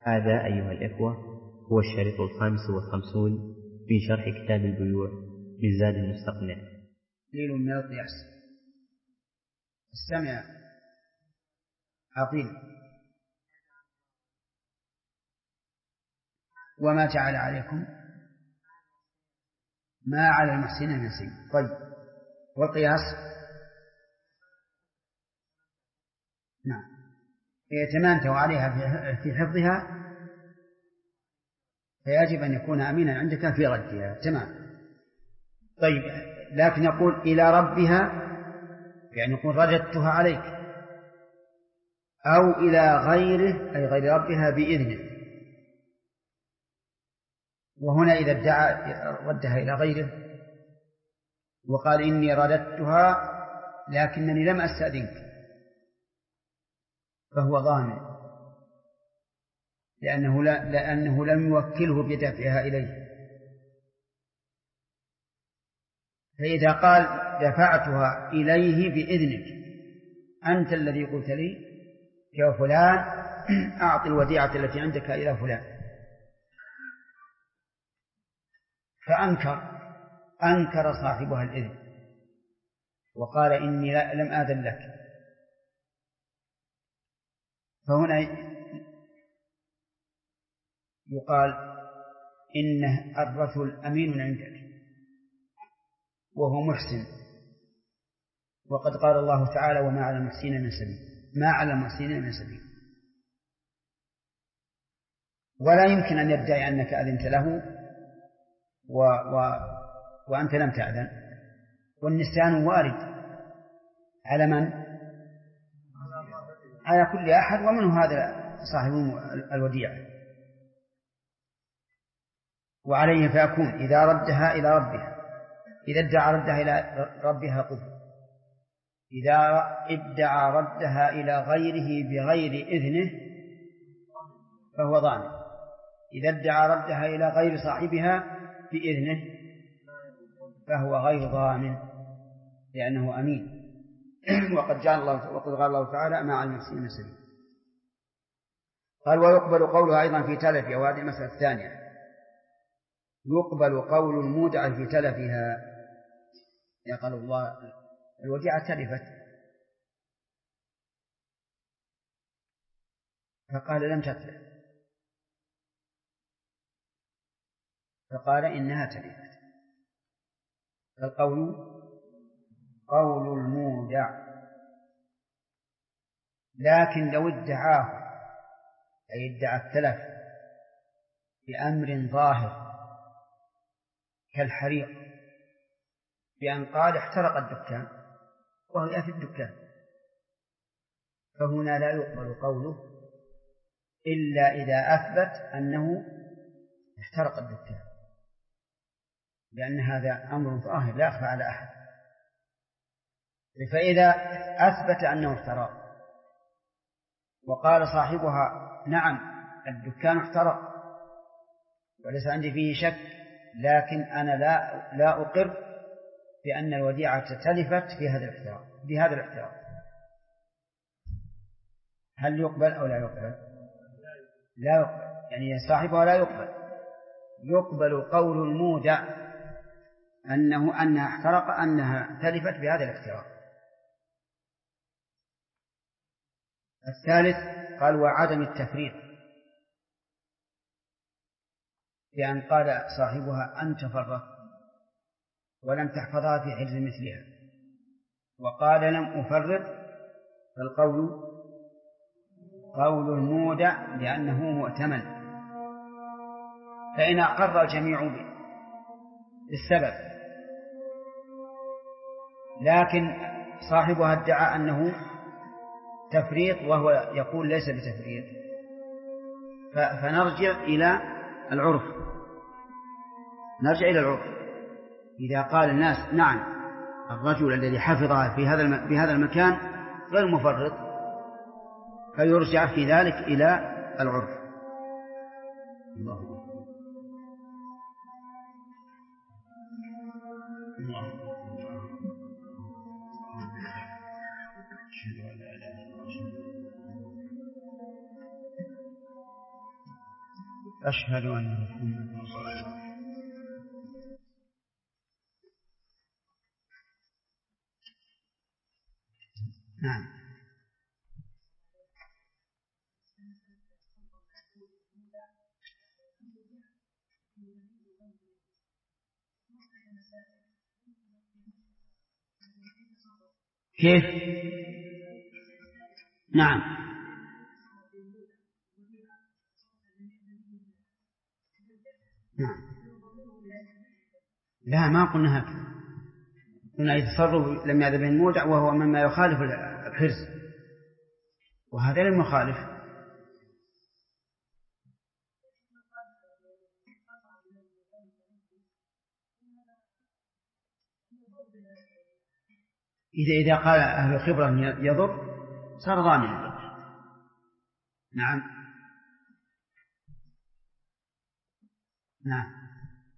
هذا أيها الإخوة هو الشريط 55 من شرح كتاب البيوع من زاد المستقنع. قليل من القياس. استمع عقيل. وما جعل عليكم ما على المحسنين من سبيل. طيب، والقياس نعم يتمانتوا عليها في حفظها، فيجب أن يكون أمينا عندك في ردها. تمام. طيب، لكن يقول إلى ربها، يعني يقول رددتها عليك، أو إلى غيره أي غير ربها بإذنه. وهنا إذا ادعى ردها إلى غيره وقال إني رددتها لكنني لم أستأذنك، فهو ضامن، لأنه لم يوكله بدفعها إليه. فإذا قال دفعتها إليه بإذنك، أنت الذي قلت لي يا فلان أعطي الوديعة التي عندك إلى فلان، فأنكر صاحبها الإذن وقال إني لم آذن لك، فهنا يقال إنه الرجل أمين عندك وهو محسن، وقد قال الله تعالى وما على المحسنين من سبيل، ما على المحسنين من سبيل. ولا يمكن أن يدعي أنك أذنت له وأنت لم تأذن، والنسيان وارد على من؟ على كل أحد، ومنه هذا صاحب الوديعة. وعليه فيكون إذا ردها إلى ربها، إذا ادعى ردها إلى ربها قبل، إذا ادعى ردها إلى غيره بغير إذنه فهو ضامن، إذا ادعى ردها إلى غير صاحبها بإذنه فهو غير ضامن لأنه أمين. وقد قال الله تعالى ما على المحسنين من سبيل. قال ويقبل قولها أيضا في تلفها، وهذه المسألة الثانية، يقبل قول المودع في تلفها. يقول الله الوديعة تلفت، فقال لم تتلف، فقال إنها تلفت، فالقول قول المودع. لكن لو ادعاه أي ادعى التلف بأمر ظاهر كالحريق، بأن قال احترق الدكان وهي في الدكان، فهنا لا يقبل قوله إلا إذا أثبت أنه احترق الدكان، لأن هذا أمر ظاهر لا يخفى على أحد. فإذا أثبت أنه احترق وقال صاحبها نعم الدكان احترق وليس عندي فيه شك، لكن أنا لا أقر بأن الوديعة تلفت بهذا الاحتراق، هل يقبل أو لا يقبل؟ لا يقبل، يعني صاحبها لا يقبل. يقبل قول المودع أنها احترق، أنها تلفت بهذا الاحتراق. الثالث قال وعدم التفريط، بأن قال صاحبها أنت فرطت ولم تحفظها في حرز مثلها، وقال لم أفرط، فالقول قول المودع لأنه مؤتمن، فإن أقر الجميع بالسبب لكن صاحبها ادعى أنه تفريط وهو يقول ليس بتفريط، فنرجع إلى العرف. إذا قال الناس نعم الرجل الذي حفظها في هذا المكان غير مفرط، فيرجع في ذلك إلى العرف. الله أشهد أن محمدا رسول الله. نعم. كيف؟ نعم. نعم. لا، ما قلنا هكذا، قلنا يتصرف لم يأذن به المودع وهو مما يخالف الحرز، وهذا لم يخالف. إذا قال أهل الخبرة يضر صار ضامنا. نعم. نعم.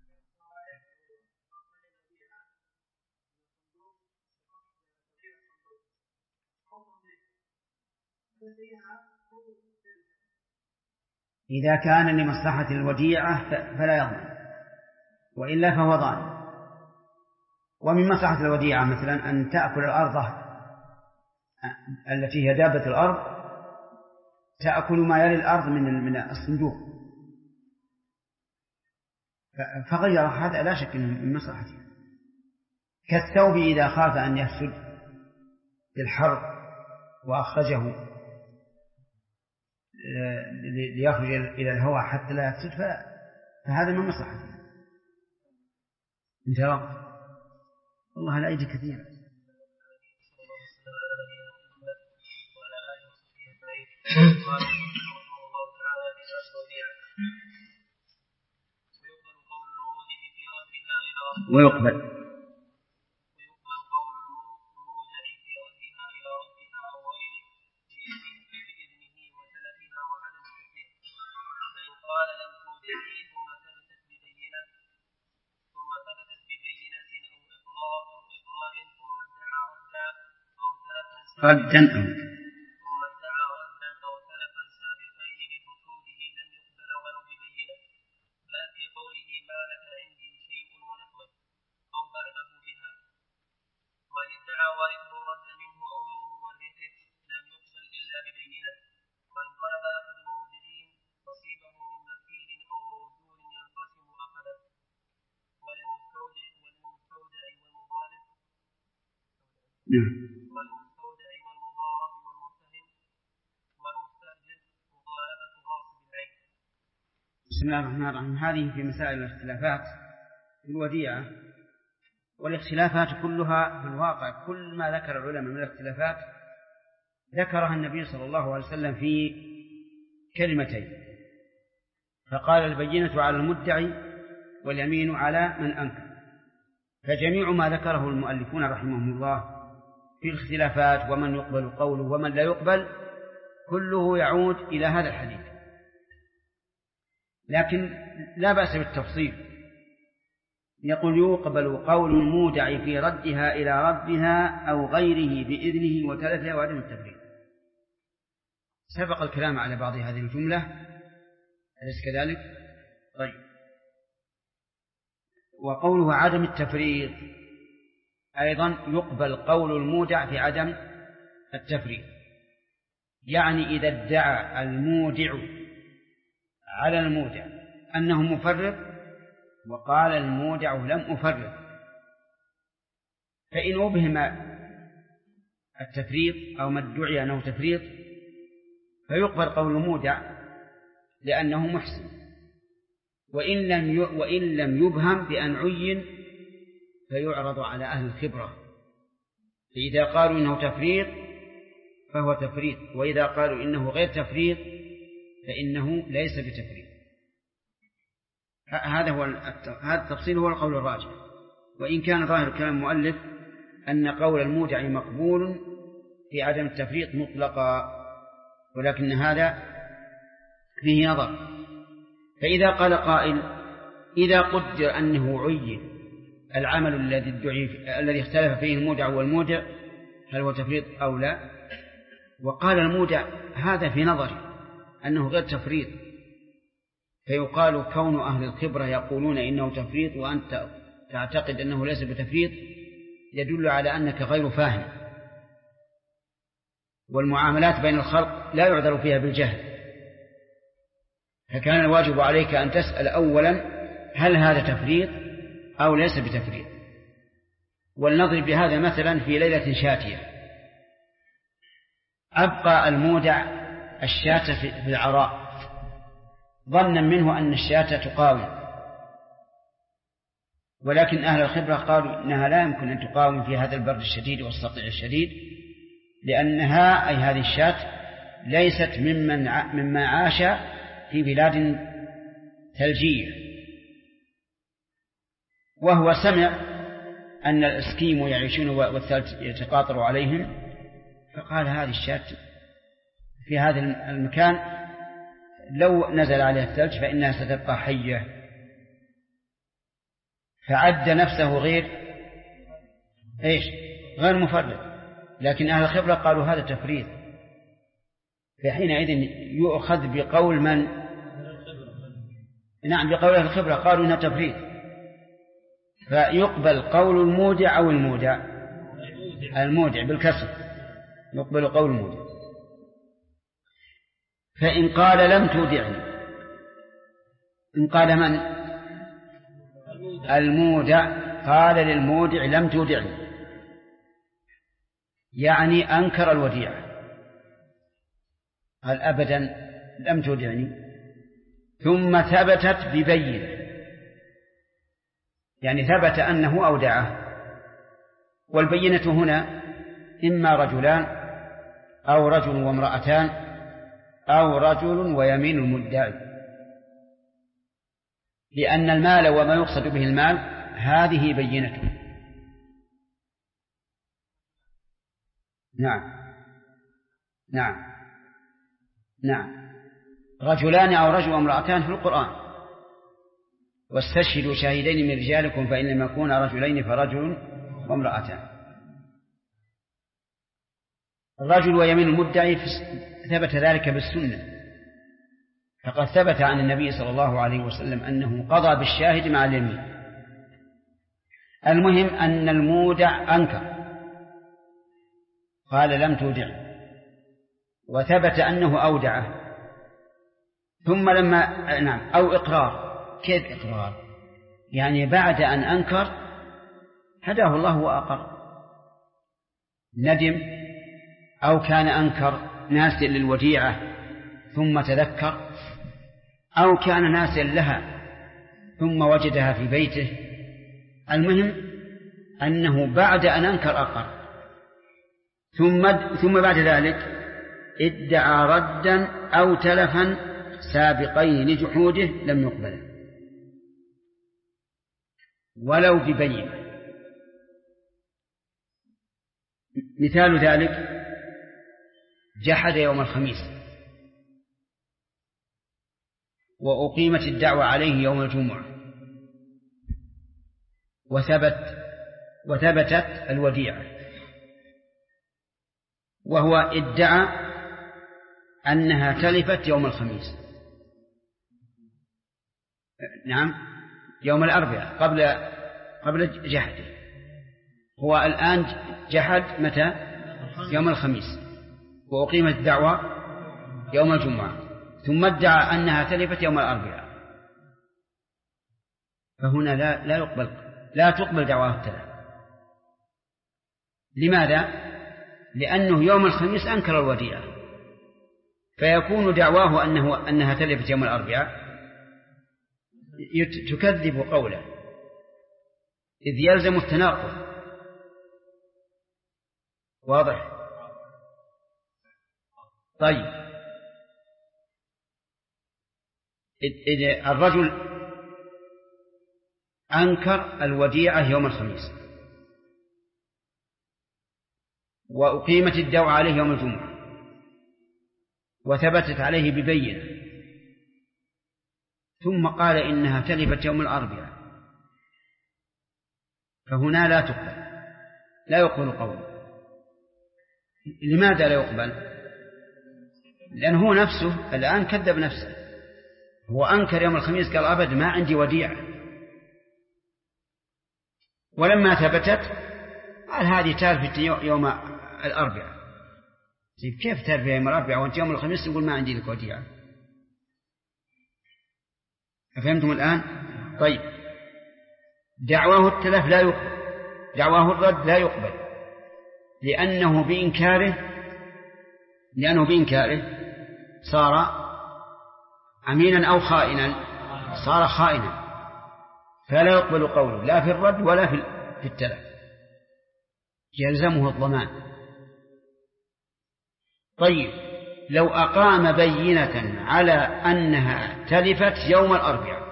إذا كان لمصلحة الوديعة فلا يضمن، وإلا فهو ضامن. ومن مصلحة الوديعة مثلا أن تأكل الأرض التي هي دابة الأرض، تأكل ما يلي الأرض من الصندوق، فغير هذا لا شك من مصلحته. كالثوب إذا خاف أن يفسد للحر وأخرجه ليخرج إلى الهواء حتى لا يفسد، فهذا من مصلحته. انت والله الأيدي كثيرة. ويقبل ردا ثم ادعى ردا أو سلفا سابقين بفسوده لم يقبل ولو ببينة، لا في قوله ما لك عندي شيء ونحوه أو بعده بها. وإن ادعى وارثه رد منه أو من مورثه لم يقبل إلا ببينة. وإن طلب أحد المودعين نصيبه من مكيل أو موزون ينقسم أخذه، وللمستودع والمضارب بسم الله الرحمن الرحيم. هذه في مسائل الاختلافات في الوديعة، والاختلافات كلها في الواقع كل ما ذكر العلماء من الاختلافات ذكرها النبي صلى الله عليه وسلم في كلمتين، فقال البينة على المدعي واليمين على من أنكر. فجميع ما ذكره المؤلفون رحمهم الله في الاختلافات ومن يقبل قوله ومن لا يقبل كله يعود إلى هذا الحديث، لكن لا بأس بالتفصيل. يقول يقبل قول المودع في ردها إلى ربها أو غيره بإذنه وتلفها وعدم التفريط. سبق الكلام على بعض هذه الجملة، أليس كذلك؟ طيب. وقوله عدم التفريط أيضا يقبل قول المودع في عدم التفريط، يعني إذا ادعى المودع على المودع أنه مفرط وقال المودع لم أفرط، فإن أبهم التفريط أو ما ادعي أنه تفريط فيقبل قول المودع لأنه محسن، وإن لم يبهم بأن عين فيعرض على أهل الخبرة، فإذا قالوا إنه تفريط فهو تفريط، وإذا قالوا إنه غير تفريط فإنه ليس بتفريط. هذا التفصيل هو القول الراجح، وإن كان ظاهر كلام المؤلف أن قول المودع مقبول في عدم التفريط مطلقا، ولكن هذا فيه نظر. فإذا قال قائل إذا قدر أنه عين العمل الذي اختلف فيه المودع والمودع هل هو تفريط أو لا، وقال المودع هذا في نظري أنه غير تفريط، فيقال كون أهل الخبرة يقولون إنه تفريط وأنت تعتقد أنه ليس بتفريط يدل على أنك غير فاهم، والمعاملات بين الخلق لا يعذر فيها بالجهل، فكان الواجب عليك أن تسأل أولا هل هذا تفريط أو ليس بتفريط. ولنضرب بهذا مثلا في ليلة شاتية، أبقى المودع الشاة في العراء ظنا منه أن الشاة تقاوم، ولكن أهل الخبرة قالوا إنها لا يمكن أن تقاوم في هذا البرد الشديد والسطيع الشديد، لأنها أي هذه الشاة ليست مما عاش في بلاد ثلجية. وهو سمع أن الإسكيمو يعيشون والثلج يتقاطر عليهم، فقال هذه الشاة في هذا المكان لو نزل عليها الثلج فإنها ستبقى حية، فعد نفسه غير مفرط. لكن أهل الخبرة قالوا هذا تفريط، فحينئذ يؤخذ بقول من؟ نعم، بقول أهل الخبرة، قالوا إنها تفريط، فيقبل قول المودع أو المودع بالكسر، يقبل قول المودع. فإن قال لم تودعني، إن قال من؟ المودع، قال للمودع لم تودعني، يعني أنكر الوديعة، قال أبدا لم تودعني، ثم ثبتت ببينة، يعني ثبت أنه أودعه. والبينة هنا إما رجلان أو رجل وامرأتان أو رجل ويمين المدعي، لأن المال وما يقصد به المال هذه بينته. نعم رجلان أو رجل وامرأتان في القرآن، واستشهدوا شاهدين من رجالكم فإن لم يكونا رجلين فرجل وامرأتان. الرجل ويمين المدعي ثبت ذلك بالسنة، فقد ثبت عن النبي صلى الله عليه وسلم أنه قضى بالشاهد مع اليمين. المهم أن المودع أنكر، قال لم تودع، وثبت أنه أودعه، ثم لما أو إقرار. كيف إقرار؟ يعني بعد أن أنكر هداه الله وأقر، ندم، أو كان أنكر ناسيا للوديعة ثم تذكر، أو كان ناسيا لها ثم وجدها في بيته. المهم أنه بعد أن أنكر أقر، ثم بعد ذلك ادعى ردا أو تلفا سابقين لجحوده لم يقبل ولو ببينة. مثال ذلك جحد يوم الخميس وأقيمت الدعوة عليه يوم الجمعة وثبتت الوديعة، وهو ادعى أنها تلفت يوم الخميس، نعم يوم الأربعاء قبل جحده. هو الآن جحد متى؟ يوم الخميس، وأقيمت الدعوة يوم الجمعة، ثم ادعى أنها تلفت يوم الأربعاء، فهنا لا تقبل دعواه التلف. لماذا؟ لأنه يوم الخميس أنكر الوديعة، فيكون دعواه أنها تلفت يوم الأربعاء تكذب قوله، إذ يلزم التناقض. واضح؟ طيب، إذا الرجل أنكر الوديعة يوم الخميس وأقيمت الدعوة عليه يوم الجمعة وثبتت عليه ببينة، ثم قال إنها تلفت يوم الأربعاء، فهنا لا يقبل قوله. لماذا لا يقبل؟ لأنه هو نفسه الآن كذب نفسه، هو أنكر يوم الخميس، قال أبد ما عندي وديعة. ولما ثبتت قال هذه تالفت يوم الأربعاء. كيف تالفت يوم الأربعاء وأنت يوم الخميس تقول ما عندي لك وديعة؟ أفهمتم الآن؟ طيب، دعواه التلف لا يقبل، دعواه الرد لا يقبل، لأنه بإنكاره صار أمينا أو خائنا، صار خائنا، فلا يقبل قوله لا في الرد ولا في التلف، يلزمه الضمان. طيب، لو أقام بينة على أنها تلفت يوم الأربعاء،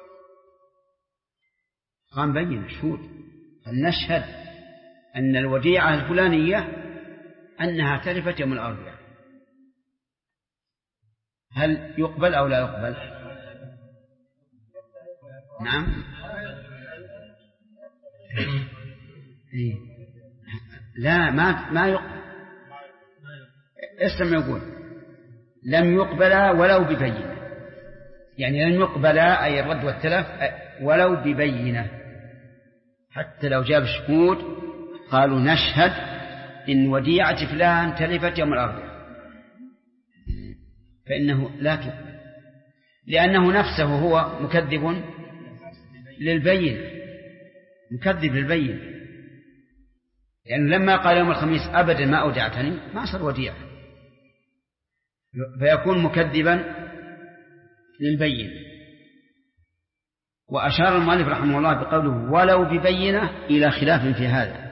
قام بينة شهود، فلنشهد أن الوديعة الفلانية أنها تلفت يوم الأربعاء، هل يقبل أو لا يقبل؟ نعم. لا، ما يقبل. اسلم يقول لم يقبل ولو ببينة، يعني لم يقبل أي الرد والتلف ولو ببينة، حتى لو جاب شهود قالوا نشهد إن وديعة فلان تلفت يوم الأربعاء، فإنه لا تقبل، لأنه نفسه هو مكذب للبينة، مكذب للبينة، يعني لما قال يوم الخميس أبدا ما أودعتني ما صار وديعة، فيكون مكذبا للبينة. وأشار المؤلف رحمه الله بقوله ولو ببينة إلى خلاف في هذا،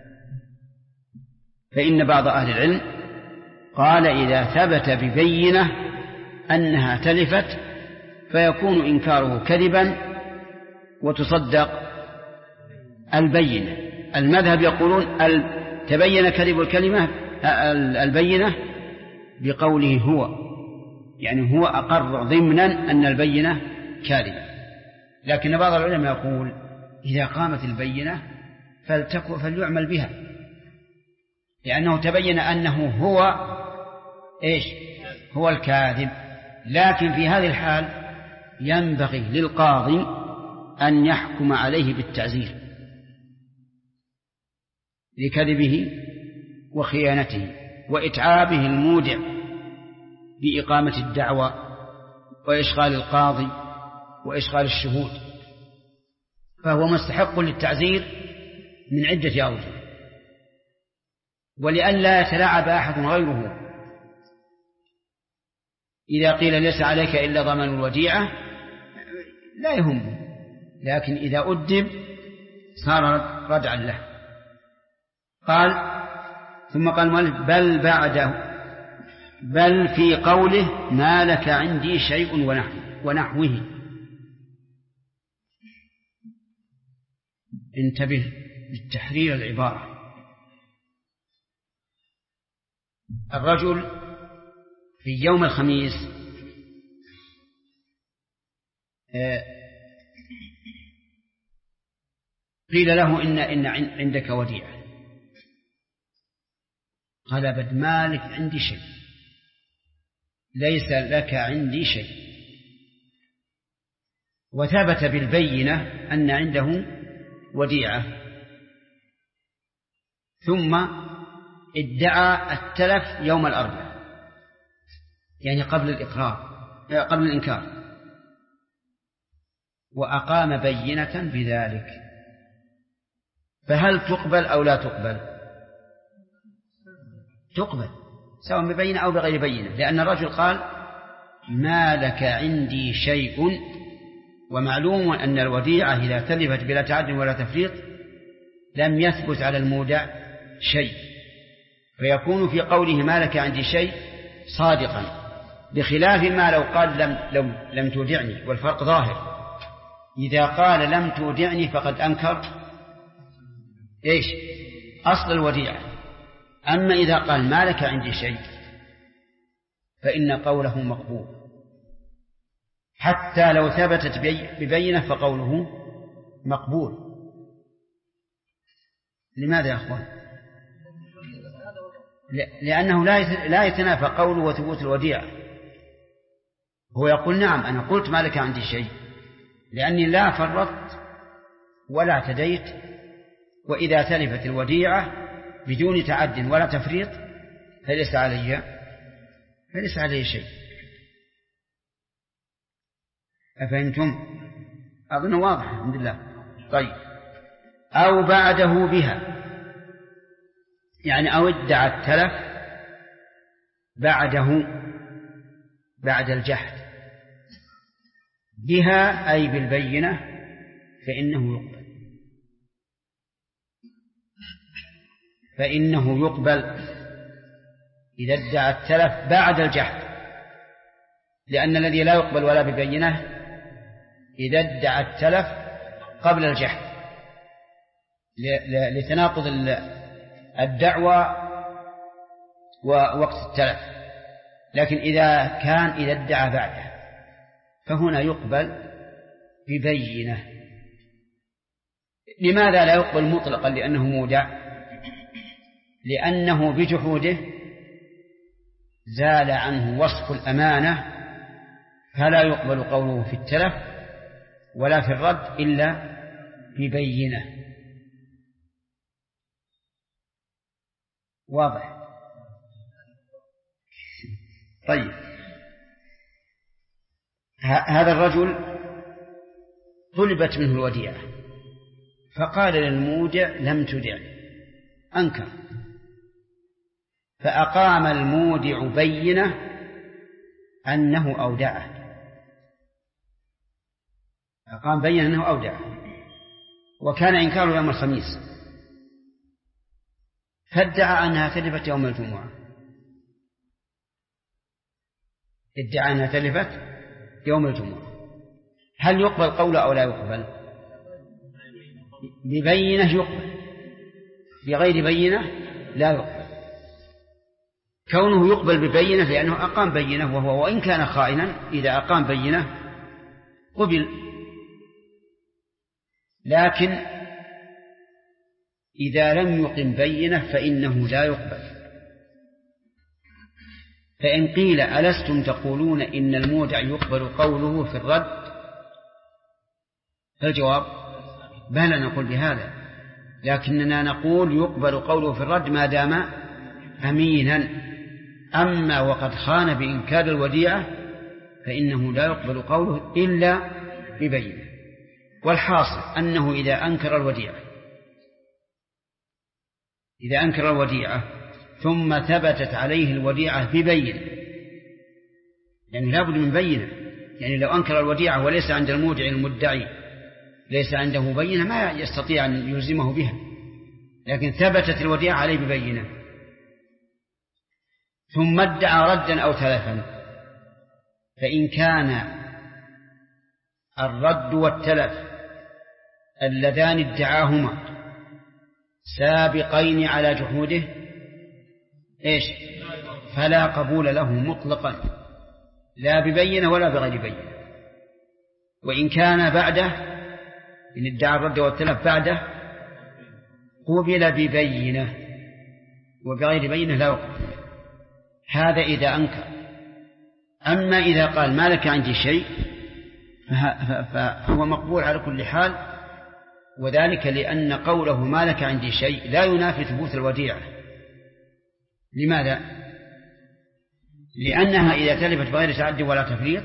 فإن بعض أهل العلم قال إذا ثبت ببينة أنها تلفت فيكون إنكاره كذبا وتصدق البينة. المذهب يقولون تبين كذب البينة بقوله هو، يعني هو أقر ضمنا أن البينة كاذبة، لكن بعض العلماء يقول إذا قامت البينة فليعمل بها، لأنه تبين أنه هو الكاذب. لكن في هذه الحال ينبغي للقاضي أن يحكم عليه بالتعزير لكذبه وخيانته وإتعابه المودع بإقامة الدعوة وإشغال القاضي وإشغال الشهود، فهو مستحق للتعزير من عدة أوجه. ولئلا يتلاعب أحد غيره، إذا قيل ليس عليك إلا ضمان الوديعة لا يهمه، لكن إذا أدب صار ردعا له. قال ثم قال المؤلف بل في قوله ما لك عندي شيء ونحوه. انتبه للتحرير العبارة. الرجل في يوم الخميس قيل له إن عندك وديعة، قال أبد ما لك عندي شيء، ليس لك عندي شيء، وثبت بالبينة أن عنده وديعة، ثم ادعى التلف يوم الأربعاء، يعني قبل الإنكار، وأقام بينة بذلك، فهل تقبل أو لا تقبل؟ تقبل سواء ببينة أو بغير بينة، لأن الرجل قال ما لك عندي شيء، ومعلوم أن الوديعة إذا تلفت بلا تعد ولا تفريط لم يثبت على المودع شيء، فيكون في قوله ما لك عندي شيء صادقا، بخلاف ما لو قال لم تودعني، والفرق ظاهر. إذا قال لم تودعني فقد أنكر أصل الوديعة، أما إذا قال ما لك عندي شيء فإن قوله مقبول، حتى لو ثبتت ببينة فقوله مقبول. لماذا يا أخوان؟ لأنه لا يتنافى قوله وثبوت الوديعة، هو يقول نعم أنا قلت ما لك عندي شيء لأني لا فرطت ولا اعتديت، وإذا تلفت الوديعة بدون تعد ولا تفريط فليس علي شيء. أفهمتم؟ أظن واضح الحمد لله. طيب، أو بعده بها، يعني أو ادعى التلف بعد الجحد بها أي بالبينة فإنه يقبل إذا ادعى التلف بعد الجحد، لأن الذي لا يقبل ولا ببينة إذا ادعى التلف قبل الجحد لتناقض الدعوى ووقت التلف. لكن إذا ادعى بعده فهنا يقبل ببينة. لماذا لا يقبل مطلقا؟ لأنه مودع، لأنه بجحوده زال عنه وصف الأمانة، فلا يقبل قوله في التلف ولا في الرد إلا ببينة. واضح؟ طيب، هذا الرجل طلبت منه الوديعة فقال للمودع لم تدع، أنكر، فأقام المودع بينة أنه أودعه، أقام بينة أنه أودعه، وكان إنكاره يوم الخميس، فادعى أنها تلفت يوم الجمعة، ادعى أنها تلفت يوم الجمعة. هل يقبل قوله أو لا يقبل؟ ببينة يقبل، بغير بينة لا يقبل. كونه يقبل ببينة لأنه أقام بينة، وهو وإن كان خائنا إذا أقام بينة قبل. لكن إذا لم يقم بينة فإنه لا يقبل. فإن قيل ألستم تقولون إن المودع يقبل قوله في الرد؟ فالجواب بلى، نقول بهذا، لكننا نقول يقبل قوله في الرد ما دام أمينا. أما وقد خان بإنكار الوديعة فإنه لا يقبل قوله إلا ببينة. والحاصل أنه إذا أنكر الوديعة ثم ثبتت عليه الوديعة ببينة، يعني لا بد من بينة، يعني لو أنكر الوديعة وليس عند المودع المدعي ليس عنده بينة ما يستطيع أن يلزمه بها، لكن ثبتت الوديعة عليه ببينة، ثم ادعى ردا أو تلفا، فإن كان الرد والتلف اللذان ادعاهما سابقين على جحوده فلا قبول له مطلقا، لا ببينة ولا بغير بينة. وإن كان بعده، إن ادعى الرد والتلف بعده، قبل ببينة، وبغير بينة لا يقبل. هذا إذا أنكر. أما إذا قال ما لك عندي شيء فهو مقبول على كل حال، وذلك لأن قوله ما لك عندي شيء لا ينافي ثبوت الوديعة. لماذا؟ لأنها إذا تلفت بغير تعد ولا تفريط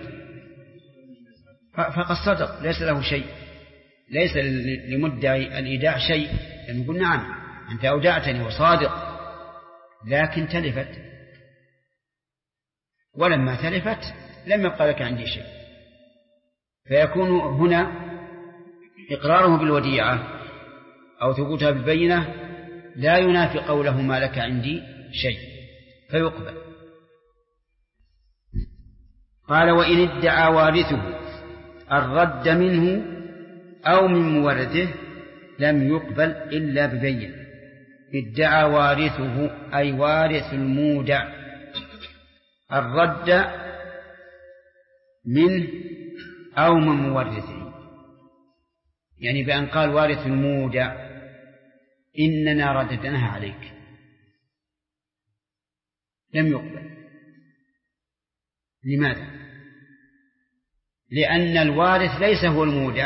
فقد صدق، ليس له شيء، ليس لمدعي الإيداع شيء، يعني يقول نعم أنت أودعتني وصادق، لكن تلفت، ولما تلفت لم يبقى لك عندي شيء. فيكون هنا إقراره بالوديعة أو ثبوتها بالبينة لا ينافي قوله ما لك عندي شيء، فيقبل. قال وإن ادعى وارثه الرد منه أو من مورثه لم يقبل إلا ببينة. ادعى وارثه أي وارث المودع الرد منه أو من مورثه، يعني بأن قال وارث المودع إننا رددناها عليك، لم يقبل. لماذا؟ لأن الوارث ليس هو المودع،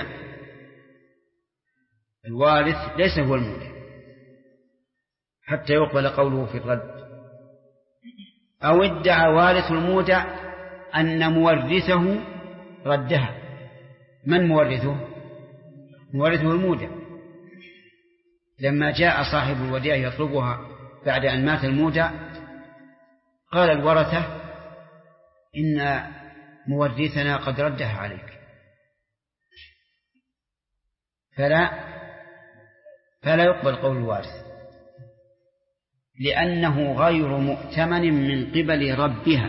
الوارث ليس هو المودع حتى يقبل قوله في الرد. أو ادعى وارث المودع أن مورثه ردها. من مورثه؟ مورثه المودع. لما جاء صاحب الوديعة يطلبها بعد أن مات المودع قال الورثة إن مورثنا قد ردها عليك، فلا يقبل قول الوارث، لأنه غير مؤتمن من قبل ربها،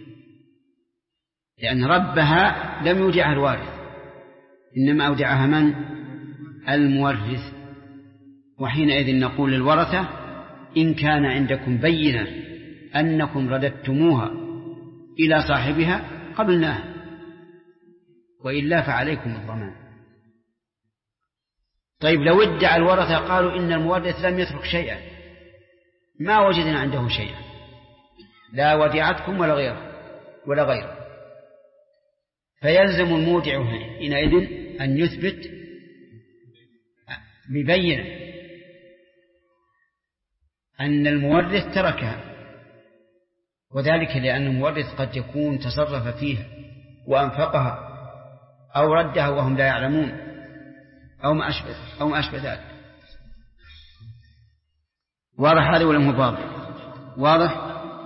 لأن ربها لم يودعها الوارث، إنما أودعها من؟ المورث. وحينئذ نقول للورثة إن كان عندكم بينة أنكم رددتموها إلى صاحبها قبلناها، وإلا فعليكم الضمان. طيب لو ادعى الورثة قالوا إن المورث لم يترك شيئا، ما وجدنا عنده شيئا، لا وديعتكم ولا غيره، فيلزم المودع حينئذ أن يثبت ببينة أن المورث تركها، وذلك لأن المورث قد يكون تصرف فيها وأنفقها أو ردها وهم لا يعلمون أو ما أشبه ذلك. واضح هذا ولا مو واضح؟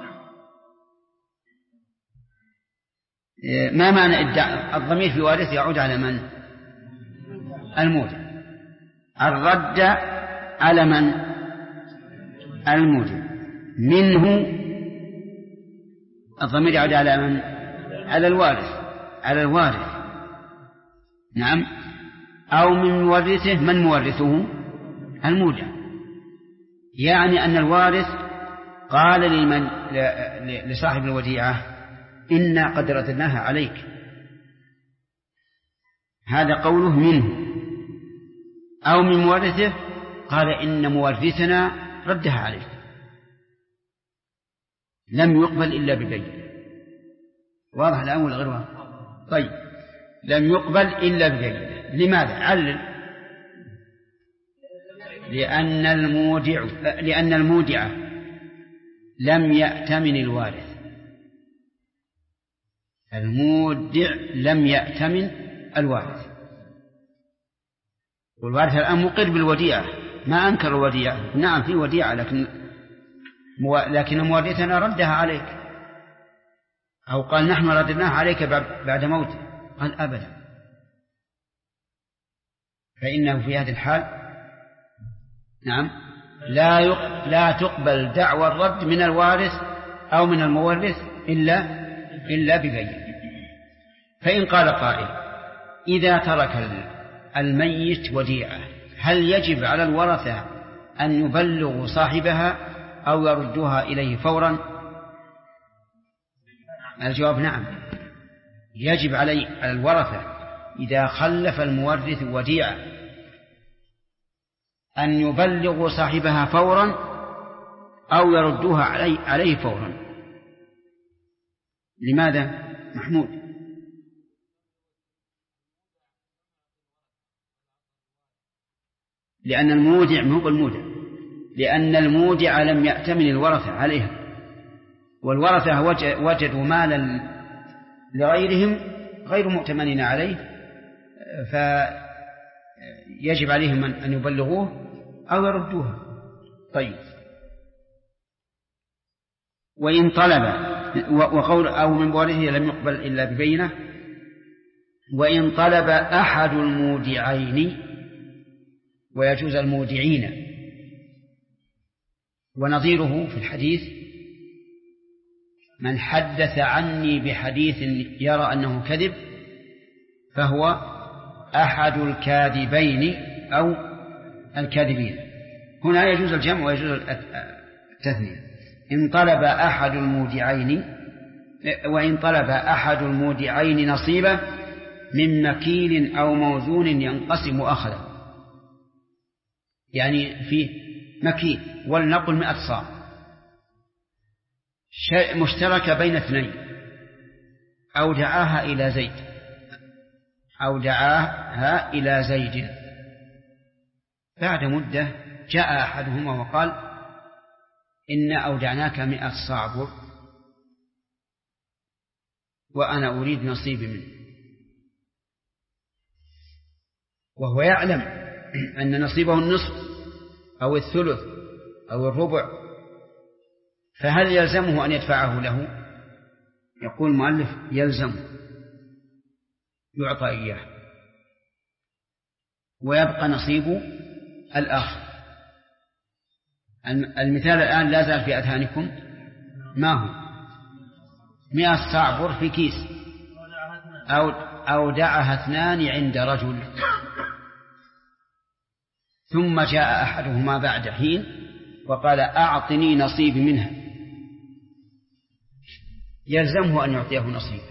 ما معنى ادعاء الضمير في وارث يعود على من؟ المودع. الرد على من؟ المودع. منه الضمير يعود على من؟ على الوارث. نعم. أو من مورثه. من مورثه؟ المودع. يعني أن الوارث قال لصاحب الوديعة إنا قد رددناها عليك، هذا قوله منه. أو من مورثه قال إن مورثنا ردها عليك، لم يقبل إلا ببينة. واضح الآن ولا غير واضح؟ طيب لم يقبل إلا ببينة. لماذا؟ علل. لأن المودع لم يأتمن الوارث. المودع لم يأتمن الوارث، والوارث الآن مقر بالوديعة، ما أنكر الوديعة. نعم في وديعة، لكن مورثنا ردها عليك، أو قال نحن رددناها عليك بعد موته، قال أبدا. فإنه في هذه الحال نعم لا تقبل دعوى الرد من الوارث أو من المورث إلا ببينة. فإن قال قائل إذا ترك الميت وديعة هل يجب على الورثة أن يبلغوا صاحبها أو يردوها إليه فورا؟ الجواب نعم، يجب على الورثة إذا خلف المورث وديعة أن يبلغوا صاحبها فورا أو يردوها عليه فورا. لماذا محمود؟ لأن المودع مو بالمودع، لأن المودع لم يأتمن الورثة عليها، والورثة وجدوا مالا لغيرهم غير مؤتمنين عليه، فيجب عليهم أن يبلغوه أو يردوها. طيب وإن طلب، وقول أو من وارثه لم يقبل إلا ببينة. وإن طلب أحد المودعين، ويجوز المودعين، ونظيره في الحديث من حدث عني بحديث يرى أنه كذب فهو أحد الكاذبين أو الكاذبين. هنا يجوز الجمع ويجوز التثنية. إن طلب أحد المودعين، وإن طلب أحد المودعين نصيبه من مكيل أو موزون ينقسم أخذه، يعني في مكيل ولنقل 100 صاع، شيء مشترك بين اثنين، أودعاها إلى زيد أودعاها إلى زيد. بعد مدة جاء أحدهما وقال: إن أودعناك 100 صاع بر وأنا أريد نصيبي منه، وهو يعلم أن نصيبه النصف أو الثلث أو الربع، فهل يلزمه أن يدفعه له؟ يقول المؤلف: يلزم، يعطى إياه ويبقى نصيب الآخر. المثال الآن لا زال في أذهانكم، ما هو؟ 100 صاع بر في كيس، أودعها 2 عند رجل، ثم جاء أحدهما بعد حين وقال: أعطني نصيبي منها. يلزمه أن يعطيه نصيبه،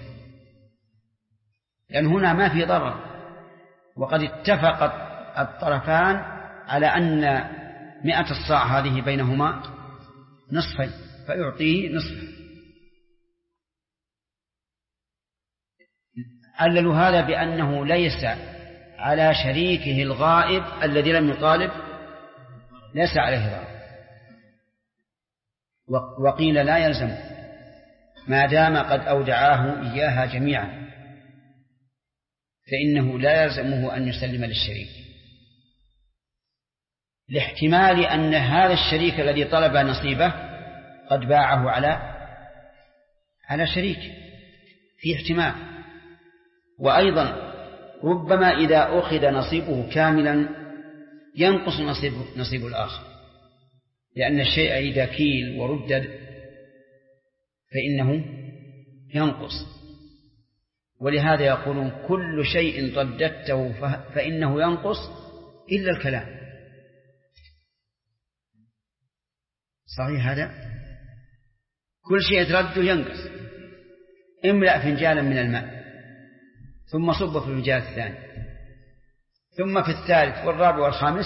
لأن هنا ما في ضرر، وقد اتفق الطرفان على أن 100 الصاع هذه بينهما نصفين، فيعطيه نصفه. عللوا هذا بأنه ليس على شريكه الغائب الذي لم يطالب، ليس عليه ضرر. وقيل لا يلزم ما دام قد أودعاه إياها جميعا، فإنه لا يلزمه أن يسلم للشريك، لاحتمال أن هذا الشريك الذي طلب نصيبه قد باعه على شريك، في احتمال. وأيضا ربما إذا أخذ نصيبه كاملا ينقص نصيب الآخر، لأن الشيء إذا كيل وردد فإنه ينقص. ولهذا يقولون: كل شيء رددته فإنه ينقص إلا الكلام. صحيح هذا؟ كل شيء ترده ينقص. املأ فنجالا من الماء ثم صب في الفنجان الثاني ثم في الثالث والرابع والخامس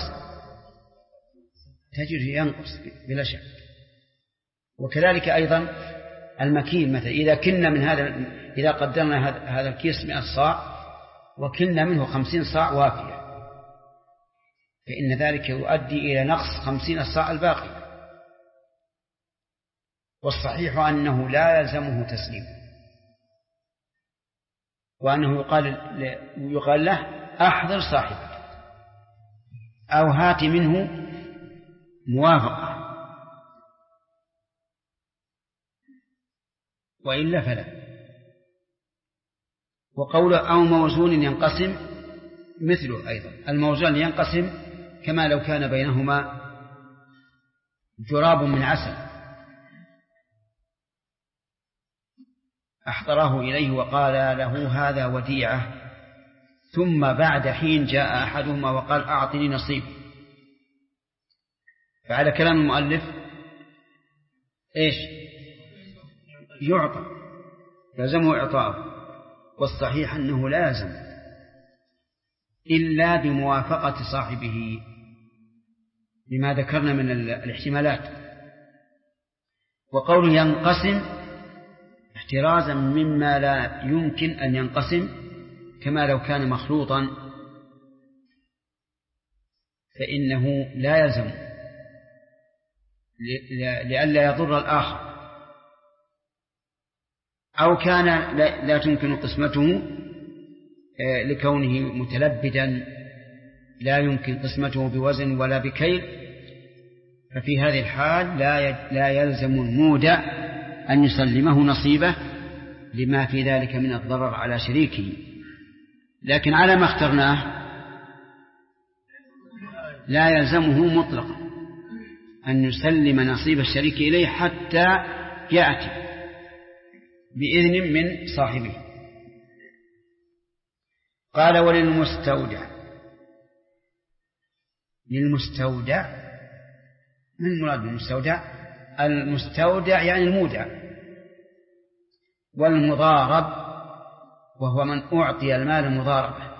تجد ينقص بلا شك. وكذلك أيضا المكيل، مثلا إذا كنا من إذا قدرنا هذا الكيس 100 صاع وكلنا منه 50 صاع وافية، فإن ذلك يؤدي إلى نقص 50 الصاع الباقي. والصحيح أنه لا يلزمه تسليم، وأنه يقال له: أحضر صاحبك أو هات منه موافقة، وإلا فلا. وقوله: أو موزون ينقسم مثله أيضا، الموزون ينقسم كما لو كان بينهما جراب من عسل، أحضره إليه وقال له: هذا وديعة، ثم بعد حين جاء أحدهما وقال: أعطني نصيب. فعلى كلام المؤلف إيش؟ يعطى، يلزمه إعطاءه. والصحيح أنه لا يلزم إلا بموافقة صاحبه، لما ذكرنا من الاحتمالات. وقوله ينقسم احترازا مما لا يمكن أن ينقسم، كما لو كان مخلوطا فإنه لا يلزم، لئلا يضر الآخر، أو كان لا تمكن قسمته لكونه متلبدا لا يمكن قسمته بوزن ولا بكيل، ففي هذه الحال لا يلزم المودع أن يسلمه نصيبه لما في ذلك من الضرر على شريكه. لكن على ما اخترناه لا يلزمه مطلقا أن يسلم نصيب الشريك إليه حتى يأتي بإذن من صاحبه. قال: وللمستودع. للمستودع، من المراد بالمستودع؟ المستودع يعني المودع، والمضارب وهو من أعطي المال مضاربة،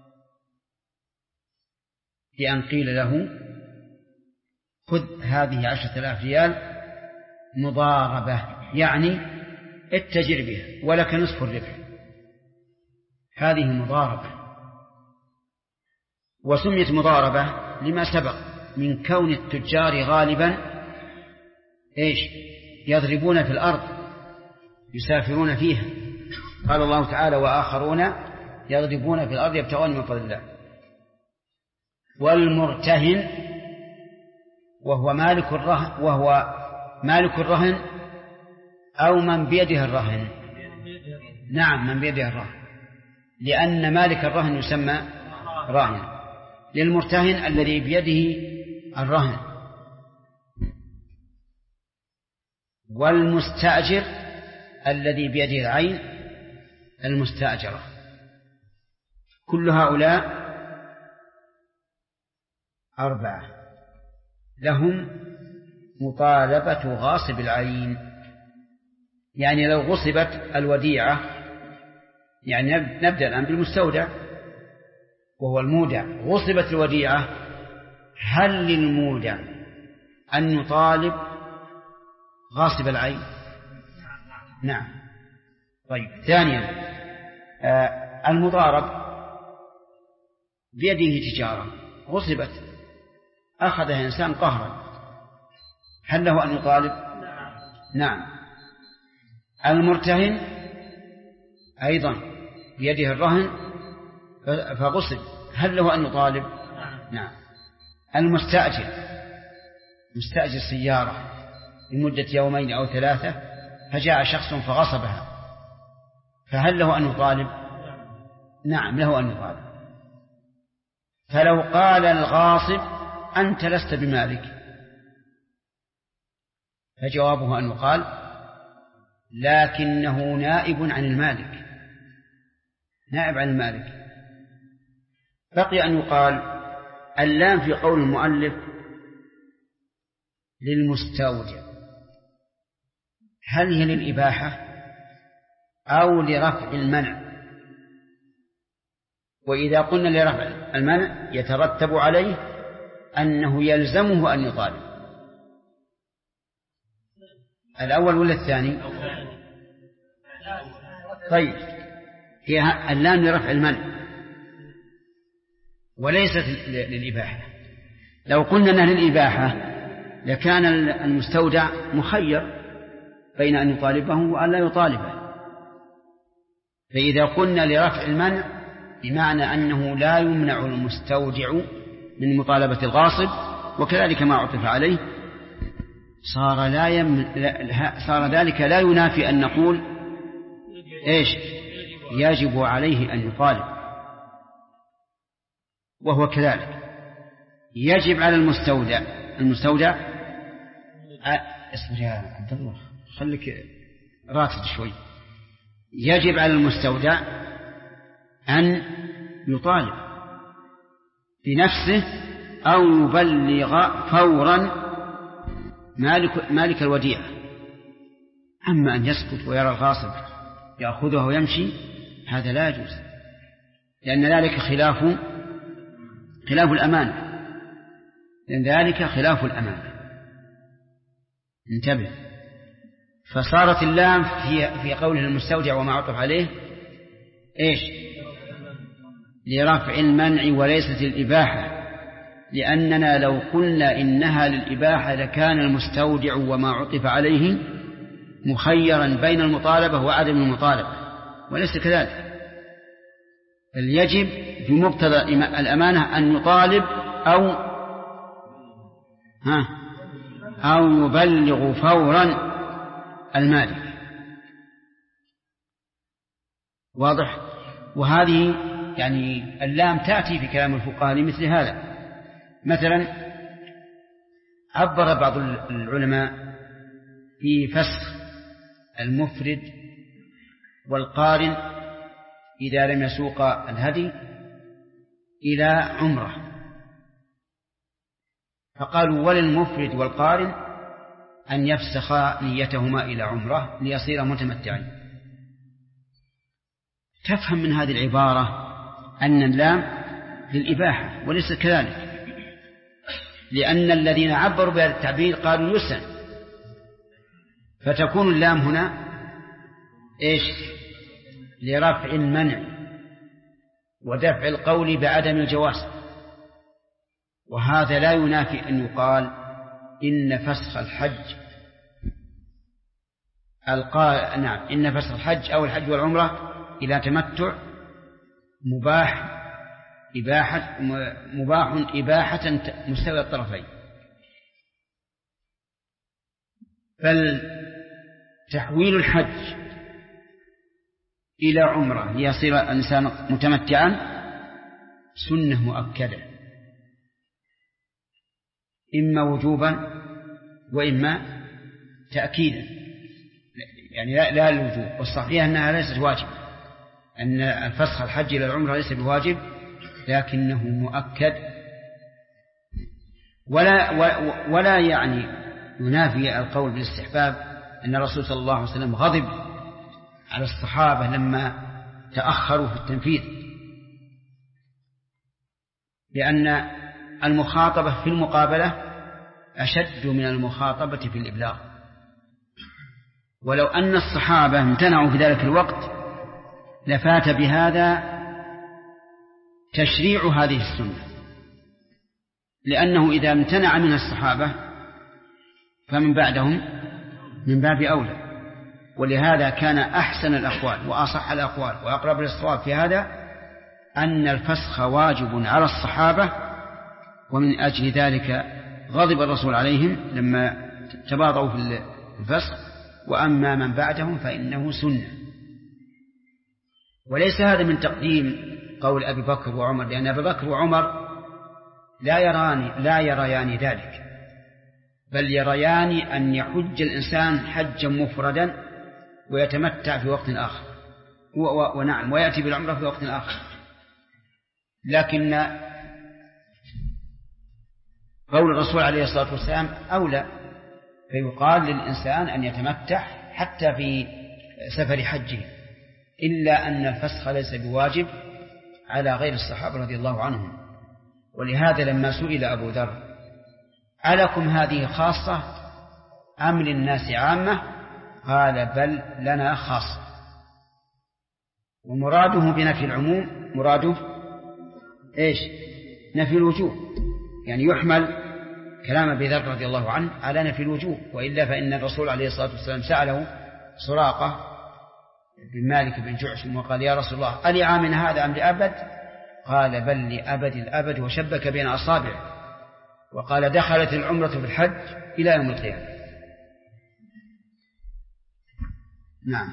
بأن قيل له: خذ هذه 10,000 ريال مضاربة، يعني اتجر بها ولك نصف الربح. هذه مضاربة، وسميت مضاربة لما سبق من كون التجار غالبا يضربون في الأرض يسافرون فيها. قال الله تعالى وآخرون يضربون في الأرض يبتغون من فضل الله. والمرتهن وهو مالك الرهن أو من بيده الرهن. نعم، من بيده الرهن، لأن مالك الرهن يسمى راهن. للمرتهن الذي بيده الرهن. والمستأجر الذي بيده العين المستأجرة. كل هؤلاء 4 لهم مطالبة غاصب العين. يعني لو غصبت الوديعة، يعني نبدأ الآن بالمستودع وهو المودع، غصبت الوديعة، هل للمودع أن يطالب غاصب العين؟ نعم. طيب، ثانيا المضارب بيده تجارة غصبت، أخذها إنسان قهرا، هل له أن يطالب؟ نعم. المرتهن أيضا بيده الرهن فغصب، هل له أن يطالب؟ نعم. المستأجر مستأجر سيارة لمدة 2 أو 3 فجاء شخص فغصبها، فهل له أن يطالب؟ نعم، له أن يطالب. فلو قال الغاصب أنت لست بمالك، فجوابه أن يقال لكنه نائب عن المالك، نائب عن المالك. بقي أن يقال اللام في قول المؤلف للمستودع، هل هي للإباحة أو لرفع المنع؟ وإذا قلنا لرفع المنع يترتب عليه أنه يلزمه أن يطالب. الأول ولا الثاني؟ طيب، هي اللام لرفع المنع وليست للإباحة. لو قلنا أنها للإباحة لكان المستودع مخير بين أن يطالبه وأن لا يطالبه. فإذا قلنا لرفع المنع بمعنى أنه لا يمنع المستودع من مطالبة الغاصب، وكذلك ما عطف عليه، صار ذلك لا ينافي أن نقول يجب عليه أن يطالب، وهو كذلك يجب على المستودع اصبر يا عبد الله، خليك راتب شوي. يجب على المستودع أن يطالب بنفسه أو يبلغ فورا مالك الوديعة. أما أن يسكت ويرى الغاصب يأخذه ويمشي هذا لا يجوز، لأن ذلك خلاف الأمانة، انتبه. فصارت اللام في قوله المستودع وما عطف عليه لرفع المنع وليست الإباحة، لأننا لو قلنا إنها للإباحة لكان المستودع وما عطف عليه مخيرا بين المطالبة وعدم المطالبة، وليس كذلك. بل يجب في مقتضى الأمانة أن يطالب أو يبلغ فورا المالك. واضح؟ وهذه يعني اللام تأتي في كلام الفقهاء لمثل هذا. مثلا عبر بعض العلماء في فسخ المفرد والقارن إذا لم يسوق الهدي إلى عمرة، فقالوا وللمفرد والقارن أن يفسخ نيتهما إلى عمرة ليصير متمتعين. تفهم من هذه العبارة أن اللام للإباحة وليس كذلك، لأن الذين عبروا بهذا التعبير قالوا يسن، فتكون اللام هنا لرفع المنع ودفع القول بعدم الجواز. وهذا لا ينافي أن يقال إن فسخ الحج إن فسخ الحج أو الحج والعمرة إلى تمتع مباح إباحة مستوى الطرفين. بل تحويل الحج إلى عمرة ليصير الإنسان متمتعا سنة مؤكدة، إما وجوبا وإما تأكيدا، يعني لا الوجوب، والصحيح أنها ليست واجب، أن الفسخ الحج إلى العمرة ليس بواجب لكنه مؤكد. ولا يعني ينافي القول بالاستحباب أن الرسول صلى الله عليه وسلم غضب على الصحابة لما تأخروا في التنفيذ، لأن المخاطبة في المقابلة أشد من المخاطبة في الإبلاغ. ولو أن الصحابة امتنعوا في ذلك الوقت لفات بهذا تشريع هذه السنة، لأنه إذا امتنع منها الصحابة فمن بعدهم من باب أولى. ولهذا كان أحسن الأقوال وأصح الأقوال وأقرب للصواب في هذا أن الفسخ واجب على الصحابة، ومن أجل ذلك غضب الرسول عليهم لما تباطؤوا في الفسخ، وأما من بعدهم فإنه سنة. وليس هذا من تقديم قول أبي بكر وعمر، لأن أبي بكر وعمر لا يريان ذلك، بل يريان أن يحج الإنسان حجا مفردا ويتمتع في وقت آخر، ونعم ويأتي بالعمرة في وقت آخر. لكن قول الرسول عليه الصلاة والسلام أولى، فيقال للإنسان أن يتمتع حتى في سفر حجه، إلا أن الفسخ ليس بواجب على غير الصحابة رضي الله عنهم. ولهذا لما سئل أبو ذر ألكم هذه خاصة أم للناس عامة؟ قال بل لنا خاصة. ومراده بنفي العموم مراده إيش؟ نفي الوجوب، يعني يحمل كلام أبي ذر رضي الله عنه على نفي الوجوب، وإلا فإن الرسول عليه الصلاة والسلام سأله سراقة بن مالك بن جعشم وقال يا رسول الله ألعامنا هذا أم لأبد؟ قال بل لأبد الأبد، وشبك بين أصابعه وقال دخلت العمرة في الحج إلى يوم القيامة. نعم.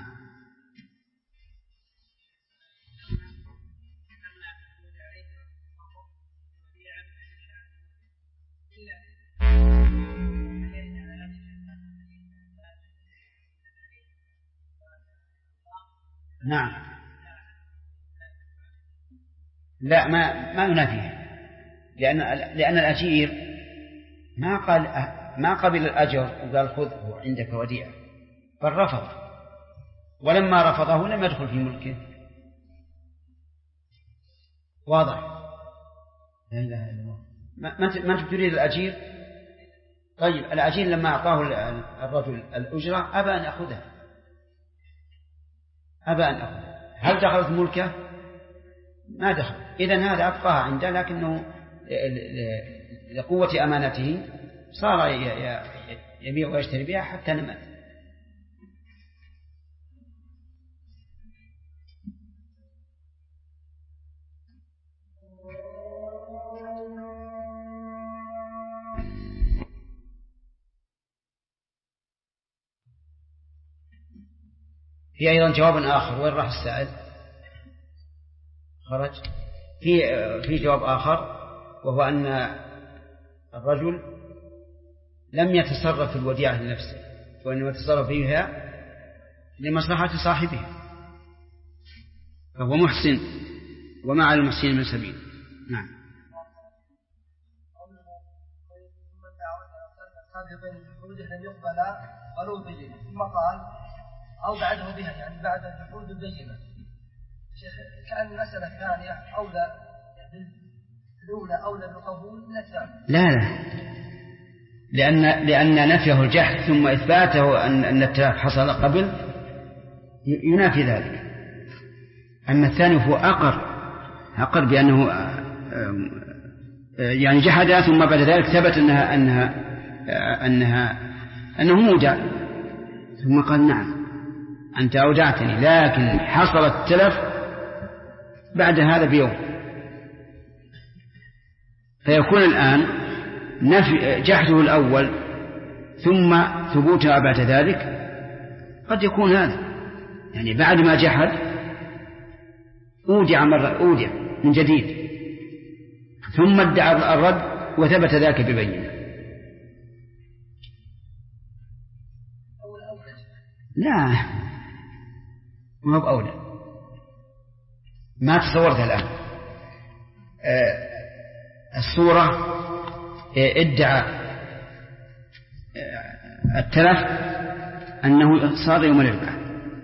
نعم، لا ما ينافيه، لأن الأجير ما قبل الأجر وقال خذه عندك وديعة، بل رفض، ولما رفضه لم يدخل في ملكه. واضح؟ لا إله إلا الله. ما تريد الأجير؟ طيب الأجير لما أعطاه الرجل الأجرة أبى أن يأخذها، هل دخلت ملكه؟ ما دخل. إذن هذا أبقاها عنده، لكنه لقوة أمانته صار يبيع ويشتري بها حتى نمت. في أيضا جواب آخر، وين راح السائل؟ خرج. في جواب آخر، وهو أن الرجل لم يتصرف في الوديعة لنفسه، وإنما يتصرف فيها لمصلحة صاحبه، فهو محسن وما على المحسنين من سبيل. نعم. ثم قال أو بعده بها، يعني بعد الجحود بينة. شيخ كأن المسألة الثانية أولى الأولى أولى بالقبول من الثانية. لا، لأن نفيه الجحد ثم إثباته أن التلاف حصل قبل ينافي ذلك. أما الثاني هو أقر بأنه يعني جحد ثم بعد ذلك ثبت أنه مودع، ثم قال نعم أنت أودعتني، لكن حصل التلف بعد هذا بيوم، فيكون الآن جحده الأول ثم ثبوتها بعد ذلك. قد يكون هذا يعني بعد ما جحد أودع من جديد ثم ادعى الرد وثبت ذلك ببينه. لا ما هو أولى، ما تصورتها الآن. الصورة ادعى التلف أنه صار يوم الأربعاء،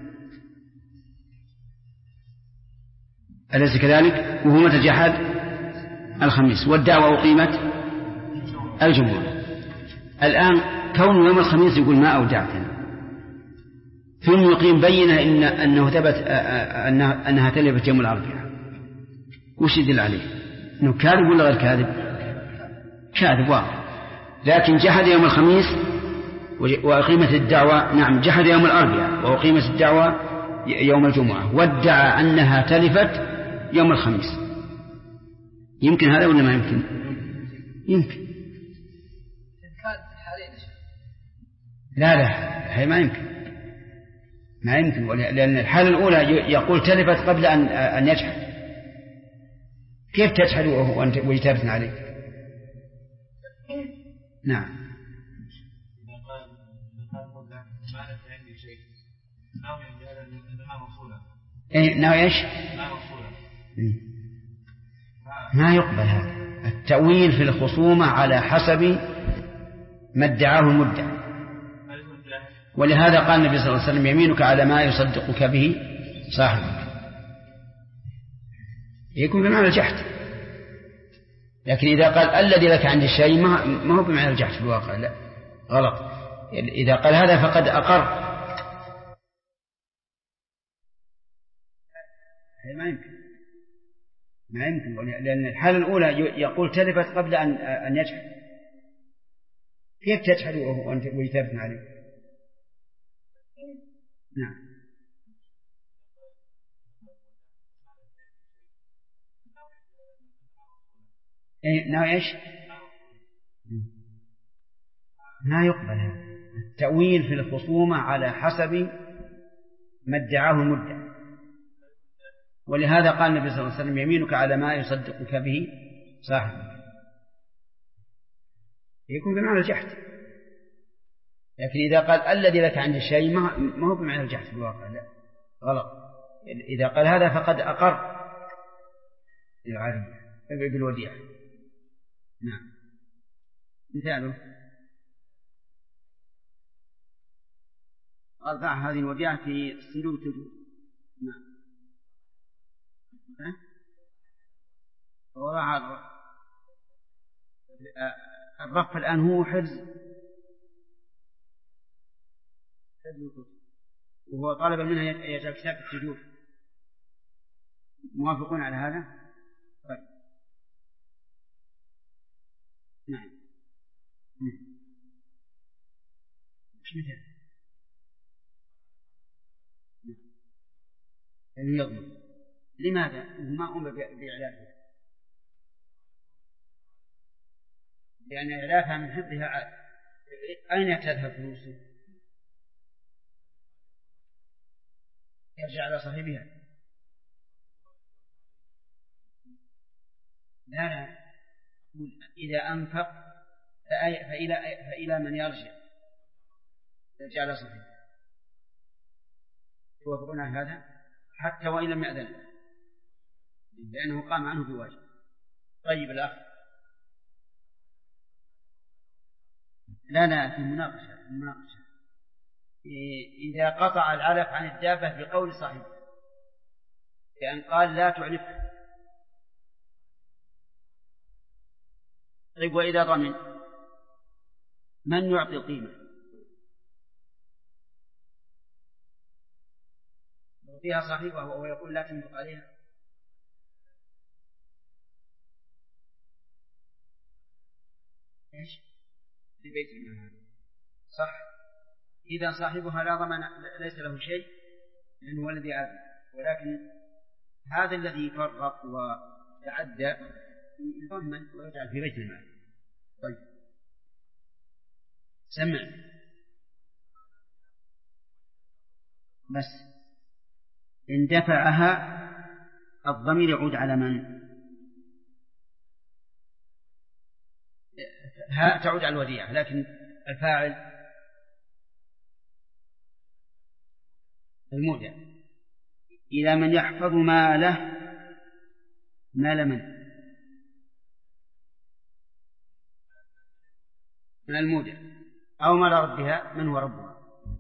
أليس كذلك؟ وهو متى جحد؟ الخميس، والدعوة أقيمت الجمعة. الآن كون يوم الخميس يقول ما أودعتني، ثم يقيم بينه أنه ثبت أنها تلفت يوم الأربعاء، وش يدل عليه؟ أنه كاذب ولا غير كاذب؟ كاذب واضح. لكن جحد يوم الخميس وأقيمت الدعوة، نعم جحد يوم الأربعاء وأقيمت الدعوة يوم الجمعة، وادعى أنها تلفت يوم الخميس. يمكن هذا ولا ما يمكن؟ يمكن. لا هي ما يمكن، ما يمكن، لأن الحالة الأولى يقول تلفت قبل أن يجحد. كيف تجحد وأنت ويتابت عليك؟ نعم. ناوي ايش؟ ما يقبل هذا التأويل في الخصومة على حسب ما ادعاه المدعي، ولهذا قال النبي صلى الله عليه وسلم يمينك على ما يصدقك به صاحبك، يكون بمعنى الجحد. لكن إذا قال الذي لك عند الشيء ما هو بمعنى الجحد في الواقع، لا غلط. إذا قال هذا فقد أقر. ما يمكن لأن الحالة الأولى يقول تلفت قبل أن يجحد. كيف تجحد وأنت ويتابت عليه؟ نعم. ناوي ايش؟ ما يقبل هذا التأويل في الخصومة على حسب ما ادعاه المدعي، ولهذا قال النبي صلى الله عليه وسلم يمينك على ما يصدقك به صاحبك، يكون بمعنى الجحد. لكن إذا قال الذي لك عند الشيء ما هو بمعنى الجحد في الواقع، لا غلط. إذا قال هذا فقد أقر العارية بالوديعة. نعم. مثاله أرفع هذه الوديعة في صندوق التجور. نعم. وضع الرف الآن هو حفظ الكتب، وهو طالب منها يجعل كتاب التجور. موافقون على هذا؟ طيب. نعم. مش مثال يعني يضمن. لماذا؟ ما أمر بإعلافها، لأن إعلافها من حفظها عاد. أين تذهب فلوسه؟ يرجع على صاحبها. لا إذا أنفق فإلى من يرجع على صاحبه. توافقون على هذا حتى وإن لم يأذن، لأنه قام عنه بواجب. طيب الأخ. لا في مناقشة. إذا قطع العلف عن الدابة بقول صاحبه، لأن قال لا تعلفه. طيب وإذا ضمن من يعطي القيمة؟ فيها صاحبه وهو يقول لا تنفق عليها. في بيت المال صح. إذا صاحبها لا ضمن ليس له شيء لأنه هو الذي عاد، ولكن هذا الذي فرق وتعدى يضمن ويجعل في بيت المال. طيب سمع بس إن دفعها الضمير يعود على من؟ تعود على الوديعة، لكن الفاعل المودع. إلى من يحفظ ماله، مال من المودع، أو مال ربها، من هو ربها؟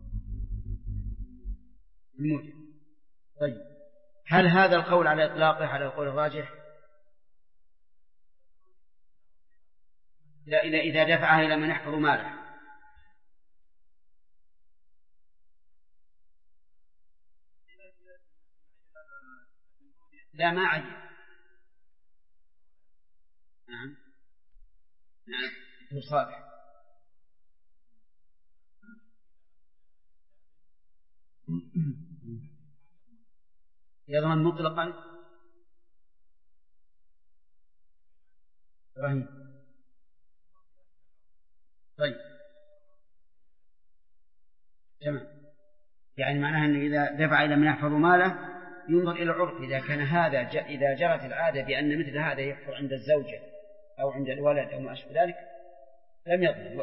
المودع. طيب هل هذا القول على إطلاقه على القول الراجح؟ إذا دفعها إلى من يحفظ ماله. لا ما عجب. نعم صالح. يضمن مطلقا رهين. طيب تمام، يعني معناها أنه إذا دفع إلى من يحفظ ماله ينظر إلى العرف، إذا كان هذا إذا جرت العادة بأن مثل هذا يحفظ عند الزوجة أو عند الولد أو ما أشبه ذلك لم يضمن،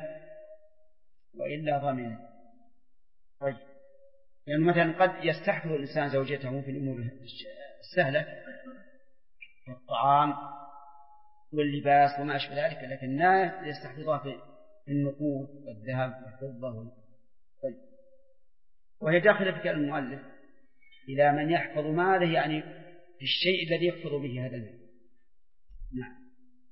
وإلا ضمن. طيب يعني مثلا قد يستحفظ الإنسان زوجته في الأمور السهلة والطعام واللباس وما أشبه ذلك، لكن لا يستحفظها في النقود والذهب والفضة. طيب وهي داخلة في كلام المؤلف إلى من يحفظ ماله، يعني في الشيء الذي يحفظ به هذا المال. نعم.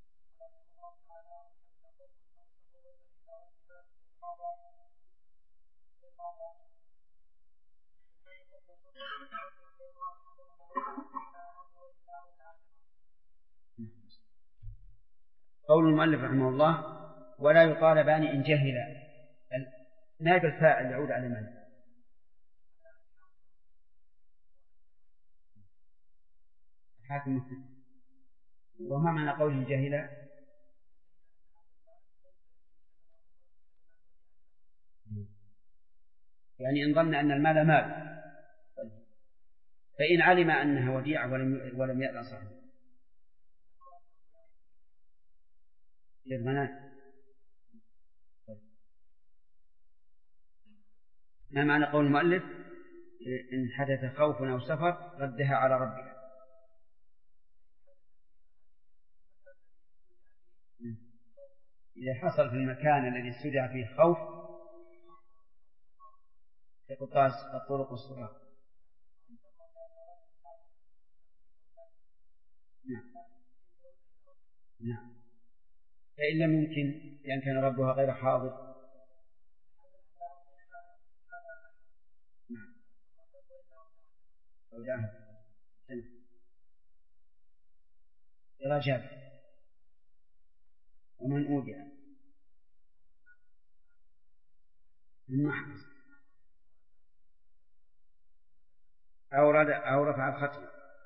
قول المؤلف رحمه الله ولا يطالبان إن جهلا، نائب الفاعل يعود على من؟ الحاكم. وما معنى قوله جهلا؟ يعني إن ظن أن المال مال، فإن علم أنها وديعة ولم يأذن صاحبه يضمنان. ما معنى قول المؤلف إن حدث خوف أو سفر ردها على ربها؟ إذا حصل في المكان الذي استودع فيه خوف كقطاس الطرق والصراط. نعم. فإن لم يمكن لأن كان ربها غير حاضر. نعم. رجب ومن أودع من محبس أو رفع الختم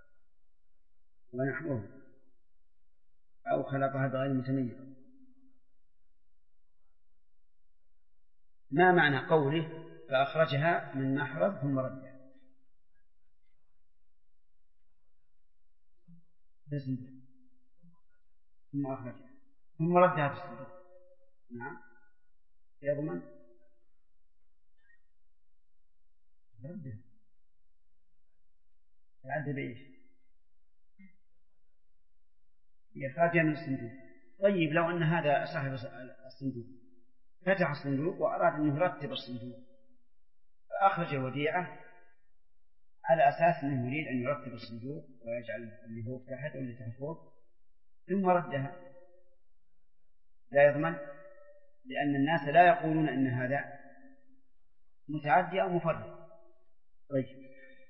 ونحوه أو خلقها بغير متميز. ما معنى قوله فأخرجها من محرز ثم ردها؟ ثم أخرجها ثم ردها في الصدور. نعم يضمن ردها تعد بإيش؟ يخرجها من الصندوق. طيب لو أن هذا صاحب الصندوق فتح الصندوق وأراد أن يرتب الصندوق فأخرج الوديعة على أساس أنه يريد أن يرتب الصندوق ويجعل اللي هو تحت واللي تحت فوق ثم ردها، لا يضمن، لأن الناس لا يقولون أن هذا متعدي أو مفرد. طيب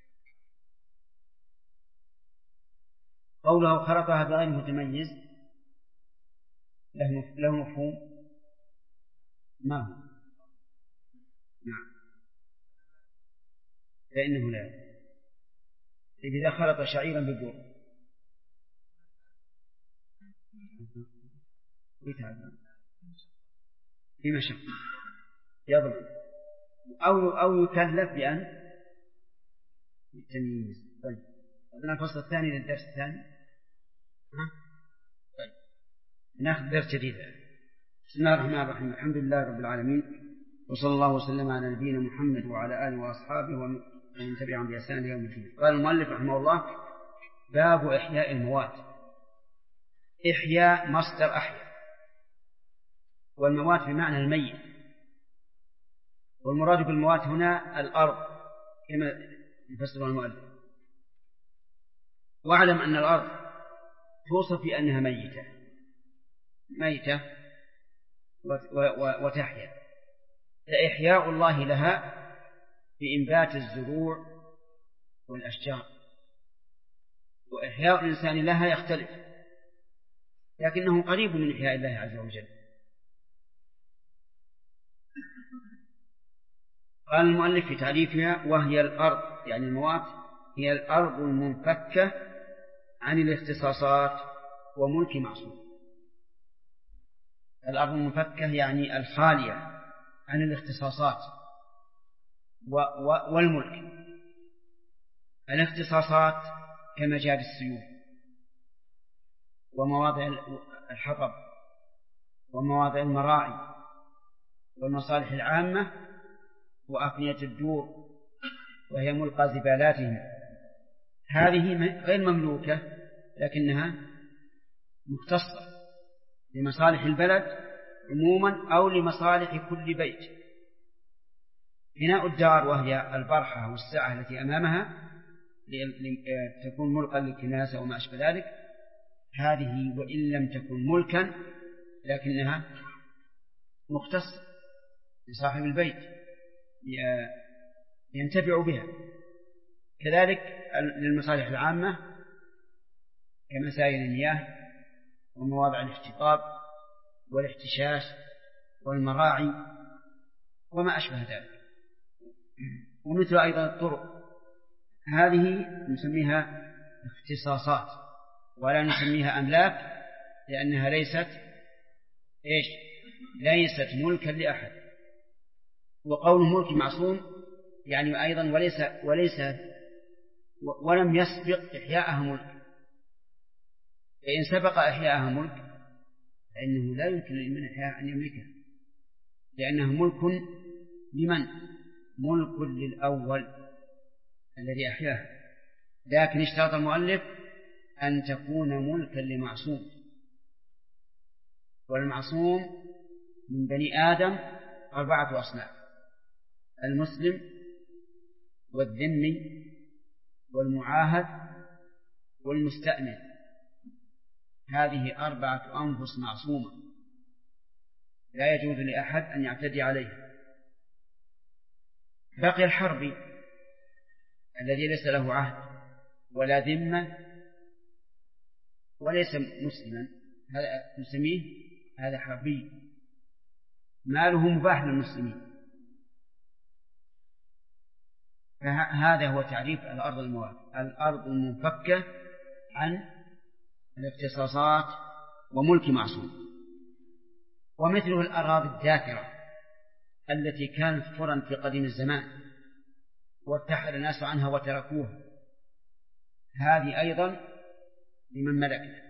قوله خلطها بغير متميز له مفهوم ما هو؟ نعم، فإنه لا يأكل إذا خلط شعيرا بالبر في مشقة يضمن أو يكلف بأن التمييز. طيب أظن الفصل الثاني للدرس الثاني. طيب نأخذ درس جديد. بسم الله الرحمن الرحيم. الحمد لله رب العالمين، وصلى الله وسلم على نبينا محمد وعلى آله وأصحابه ومن تبعهم بإحسان يوم الدين. قال المؤلف رحمه الله: باب إحياء الموات. إحياء مصدر أحيا، والموات بمعنى الميت، والمراد بالموات هنا الأرض كما يفسر المؤلف. واعلم أن الأرض توصف بأنها ميتة وتحيا، فإحياء الله لها بإنبات الزروع والأشجار، وإحياء الإنسان لها يختلف، لكنه قريب من إحياء الله عز وجل. قال المؤلف في تعريفها: وهي الأرض، يعني الموات هي الأرض المنفكة عن الاختصاصات وملك معصوم. الأرض المنفكة يعني الخالية عن الاختصاصات والملك. الاختصاصات كمجال السيوف ومواضع الحطب ومواضع المراعي والمصالح العامة وأفنية الدور وهي ملقى زبالاتهم، هذه غير مملوكة لكنها مختصة لمصالح البلد عموما أو لمصالح كل بيت. بناء الدار وهي البرحة والسعة التي أمامها تكون ملقا للكناسة وما أشبه ذلك، هذه وإن لم تكن ملكا لكنها مختصة لصاحب البيت ينتفع بها. كذلك للمصالح العامة كمسائل المياه ومواضع الاحتطاب والاحتشاش والمراعي وما أشبه ذلك، ومثل أيضا الطرق، هذه نسميها اختصاصات ولا نسميها أملاك، لأنها ليست ملكا لأحد. وقول ملك معصوم يعني أيضا ولم يسبق إحياءها ملك، فإن سبق إحياءها ملك فإنه لا يمكن لمن إحياء أن يملكها، لأنها ملك لمن؟ ملك للأول الذي أحياها، لكن اشترط المؤلف أن تكون ملكا لمعصوم. والمعصوم من بني آدم 4 أصناف: المسلم والذمي والمعاهد والمستأمن، هذه 4 أنفس معصومة لا يجوز لأحد أن يعتدي عليها. بقي الحربي الذي ليس له عهد ولا ذمة وليس مسلما، هذا نسميه هذا حربي، ماله مباح للمسلمين. فهذا هو تعريف الأرض الموات: الأرض المنفكة عن الاختصاصات وملك معصوم. ومثله الأراضي الداكرة التي كانت قرى في قديم الزمان وارتحل الناس عنها وتركوها، هذه أيضا لمن ملكها.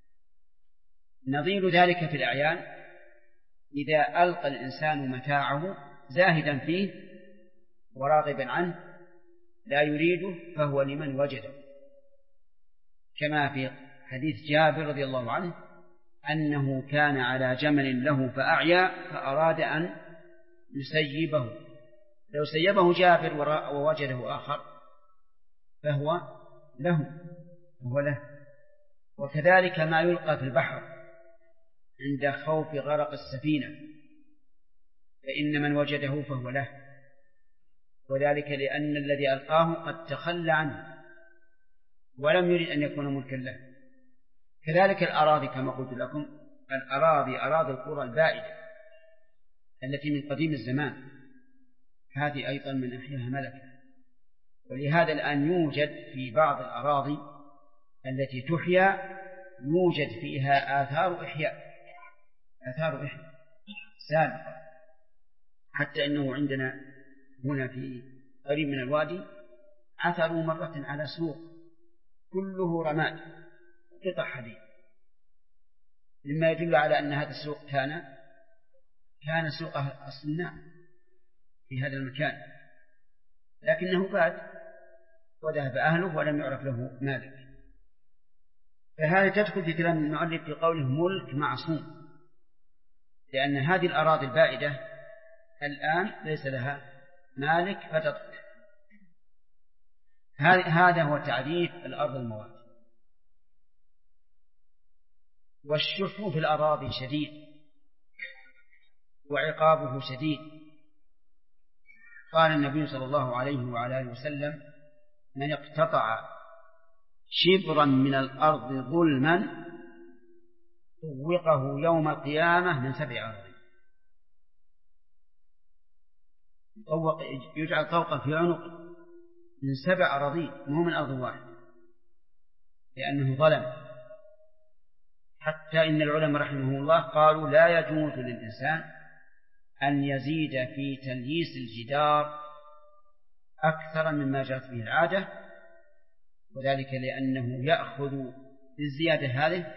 نظير ذلك في الأعيان: إذا ألقى الإنسان متاعه زاهدا فيه وراغبا عنه لا يريده فهو لمن وجده، كما في حديث جابر رضي الله عنه أنه كان على جمل له فأعيا فأراد أن يسيبه، لو سيبه جابر ووجده آخر فهو له. وكذلك ما يلقى في البحر عند خوف غرق السفينة، فإن من وجده فهو له، وذلك لأن الذي ألقاه قد تخلى عنه ولم يرد أن يكون ملكا له. كذلك الأراضي كما قلت لكم، أراضي القرى البائدة التي من قديم الزمان، هذه أيضا من أحياها ملكة. ولهذا الآن يوجد في بعض الأراضي التي تحيا يوجد فيها آثار إحياء سابقة، حتى أنه عندنا هنا في قريب من الوادي عثروا مرة على سوق كله رماد قطع حديد، مما يدل على أن هذا السوق كان سوق الصناع في هذا المكان، لكنه بات وذهب أهله ولم يعرف له مالك. فهذا تدخل في كلام المؤلف في قوله ملك معصوم، لأن هذه الأراضي البائدة الآن ليس لها مالك فتدخل. هذا هو تعريف الأرض الموات. والشح في الأراضي شديد وعقابه شديد. قال النبي صلى الله عليه وعلى آله وسلم: من اقتطع شبرا من الأرض ظلما طوقه يوم القيامة من 7 أراضين. يجعل طوقا في عنق من 7 أراضين، مو من أرض واحد، لأنه ظلم. حتى إن العلماء رحمه الله قالوا لا يجوز للإنسان أن يزيد في تلييس الجدار أكثر مما جرت به العادة، وذلك لأنه يأخذ بالزيادة هذه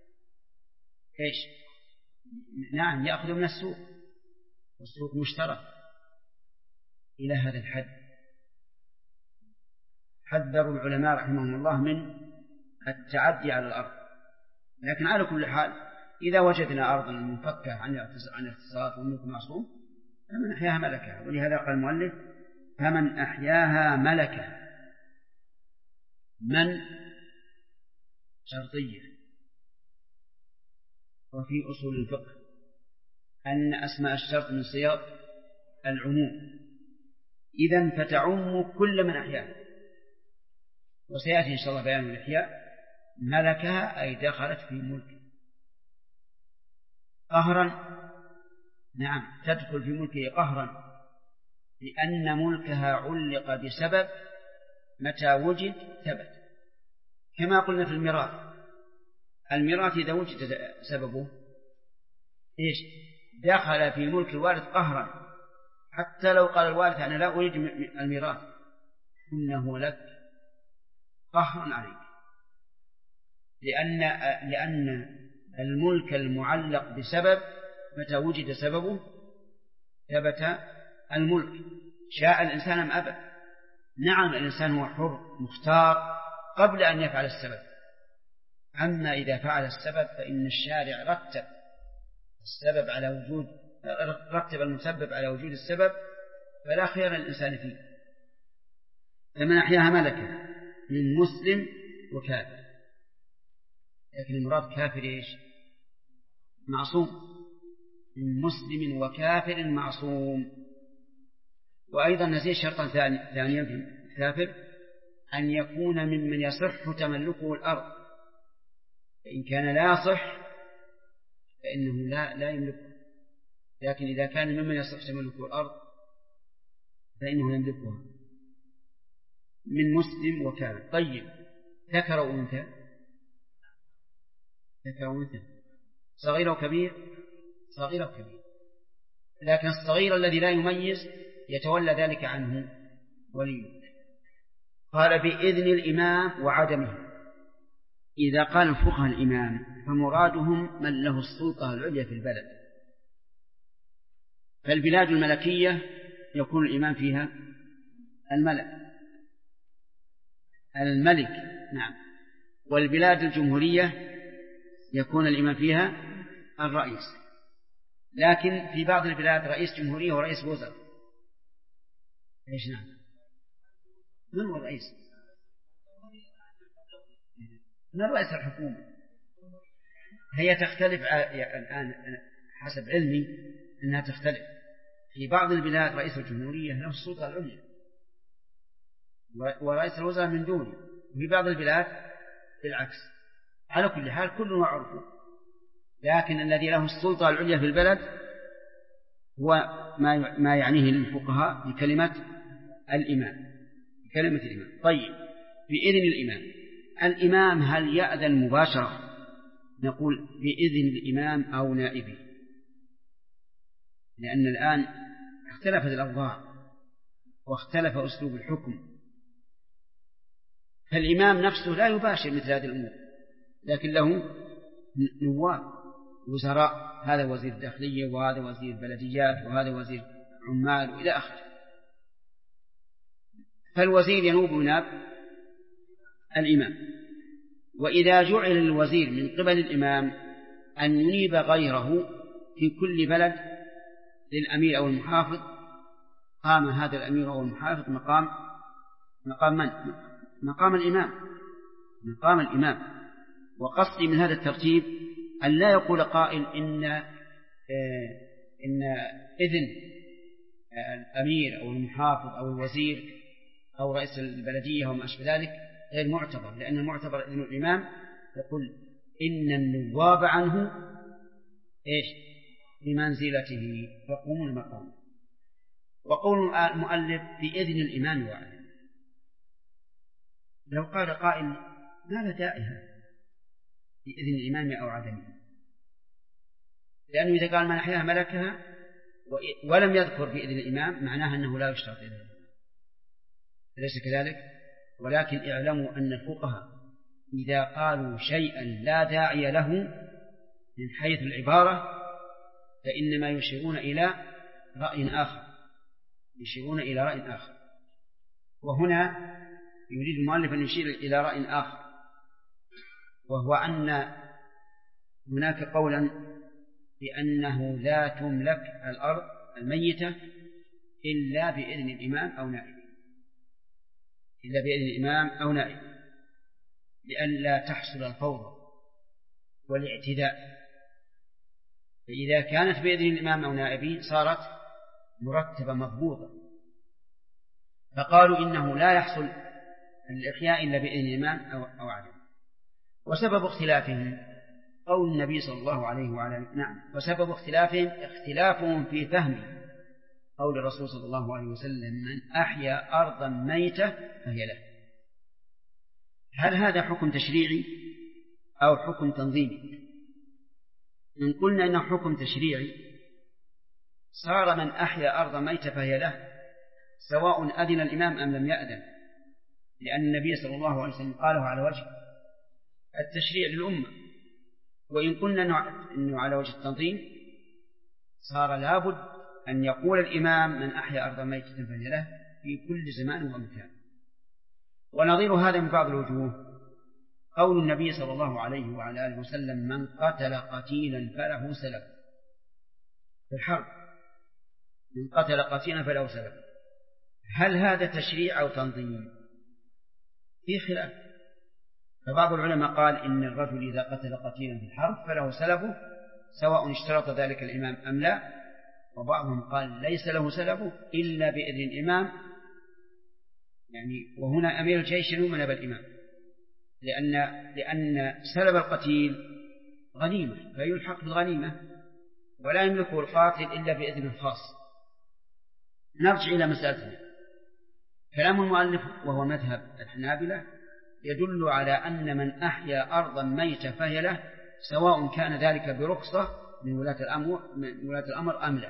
نعم يأخذ من السوق، والسوق مشترك إلى هذا الحد. حذروا العلماء رحمهم الله من التعدي على الأرض. لكن على كل حال إذا وجدنا أرضا منفكة عن الاختصاص والملك معصوم فمن أحياها ملكها. ولهذا قال المؤلف: فمن أحياها ملكها. من شرطية، وفي أصول الفقه أن أسماء الشرط من صيغ العموم، إذن فتعم كل من أحياها. وسيأتي إن شاء الله بيان الإحياء. ملكها أي دخلت في ملك قهرا، نعم تدخل في ملكه قهرا، لأن ملكها علق بسبب متى وجد ثبت، كما قلنا في الميراث إذا وجد سببه دخل في ملك الوارث قهرا، حتى لو قال الوارث أنا لا أريد الميراث إنه لك قهرا عليك، لأن الملك المعلق بسبب متى وجد سببه ثبت الملك، شاء الإنسان أم أبى. نعم الإنسان هو حر مختار قبل أن يفعل السبب، أما إذا فعل السبب فإن الشارع رتب المسبب على وجود السبب، فلا خير للإنسان فيه. فمن أحياها ملكة من مسلم وكافر، لكن المراد كافر معصوم، من مسلم وكافر معصوم. وأيضا نزيد شرطا ثانيا في الكافر: أن يكون ممن يصح تملكه الأرض، فإن كان لا يصح فإنه لا يملكه، لكن إذا كان ممن يصح تملكه الأرض فإنه يملكها. من مسلم وكافر. طيب، ذكر وأنثى، صغير وكبير، لكن الصغير الذي لا يميز يتولى ذلك عنه وليه. قال بإذن الإمام وعدمه. إذا قال الفقهاء الإمام فمرادهم من له السلطة العليا في البلد، فالبلاد الملكية يكون الإمام فيها الملك، نعم. والبلاد الجمهورية يكون الإمام فيها الرئيس، لكن في بعض البلاد رئيس جمهورية ورئيس وزراء. نعم، من هو الرئيس؟ من رئيس الحكومة. هي تختلف الآن حسب علمي أنها تختلف. في بعض البلاد رئيس الجمهورية له السلطة العليا ورئيس الوزراء من دونه، وفي بعض البلاد بالعكس. على كل حال كل معروف، لكن الذي له السلطة العليا في البلد هو ما يعنيه الفقهاء بكلمة الإمام. طيب، بإذن الإمام هل يأذن مباشرة؟ نقول بإذن الإمام أو نائبه، لأن الآن اختلفت الأوضاع واختلف أسلوب الحكم، فالإمام نفسه لا يباشر مثل هذه الأمور، لكن له نواب وزراء، هذا وزير الداخلية وهذا وزير بلديات وهذا وزير عمال وإلى آخره، فالوزير ينوب نائب الإمام. وإذا جعل الوزير من قبل الإمام أن ينيب غيره في كل بلد للأمير أو المحافظ، قام هذا الأمير أو المحافظ مقام من؟ مقام الإمام. وقصدي من هذا الترتيب أن لا يقول قائل إن إذن الأمير أو المحافظ أو الوزير أو رئيس البلدية وما أشبه ذلك غير معتبر، لأن المعتبر إذن الإمام. يقول إن النواب عنه بمنزلته يقومون مقامه. وقول المؤلف بإذن الإمام وعدم، لو قال قائل ما لا داعي بإذن الإمام أو عدمه، لأنه إذا قال من أحياها ملكها ولم يذكر بإذن الإمام معناها أنه لا يشترط إذن الإمام، أليس كذلك؟ ولكن اعلموا أن الفقهاء إذا قالوا شيئا لا داعي له من حيث العبارة فإنما يشيرون إلى رأي آخر، وهنا يريد المؤلف أن يشير إلى رأي آخر، وهو أن هناك قولا بأنه لا تملك الأرض الميتة إلا بإذن الإمام أو نائب، لئلا تحصل الفوضى والاعتداء. فإذا كانت بإذن الإمام أو نائبه صارت مرتبة مضبوطة، فقالوا إنه لا يحصل الإحياء إلا بإذن الإمام أو عدم. وسبب اختلافهم قول النبي صلى الله عليه وعلى وسبب اختلافهم في فهم قول الرسول صلى الله عليه وسلم من أحيا أرضا ميتة فهي له. هل هذا حكم تشريعي أو حكم تنظيمي؟ إن قلنا إنه حكم تشريعي صار من أحيا أرضا ميتة فهي له سواء أذن الإمام أم لم يأذن، لأن النبي صلى الله عليه وسلم قاله على وجه التشريع للأمة. وإن قلنا إنه على وجه التنظيم صار لابد أن يقول الإمام من أحيا أرضا ميتة فهي له في كل زمان ومكان. ونظير هذا من بعض الوجوه قول النبي صلى الله عليه وعلى آله وسلم من قتل قتيلا فله سلب في الحرب، من قتل قتيلا فله سلب. هل هذا تشريع أو تنظيم؟ في خلاف، فبعض العلماء قال إن الرجل إذا قتل قتيلا في الحرب فله سلبه سواء اشترط ذلك الإمام أم لا، وبعضهم قال ليس له سلبه إلا بإذن الإمام، يعني وهنا أمير الجيش يؤمن بالإمام، لأن سلب القتيل غنيمة فيلحق بالغنيمة ولا يملكه القاتل إلا بإذن خاص. نرجع إلى مسألتنا. كلام المؤلف وهو مذهب الحنابلة يدل على أن من أحيا أرضا ميتة فهي له سواء كان ذلك برخصة من ولاة الأمر أم لا.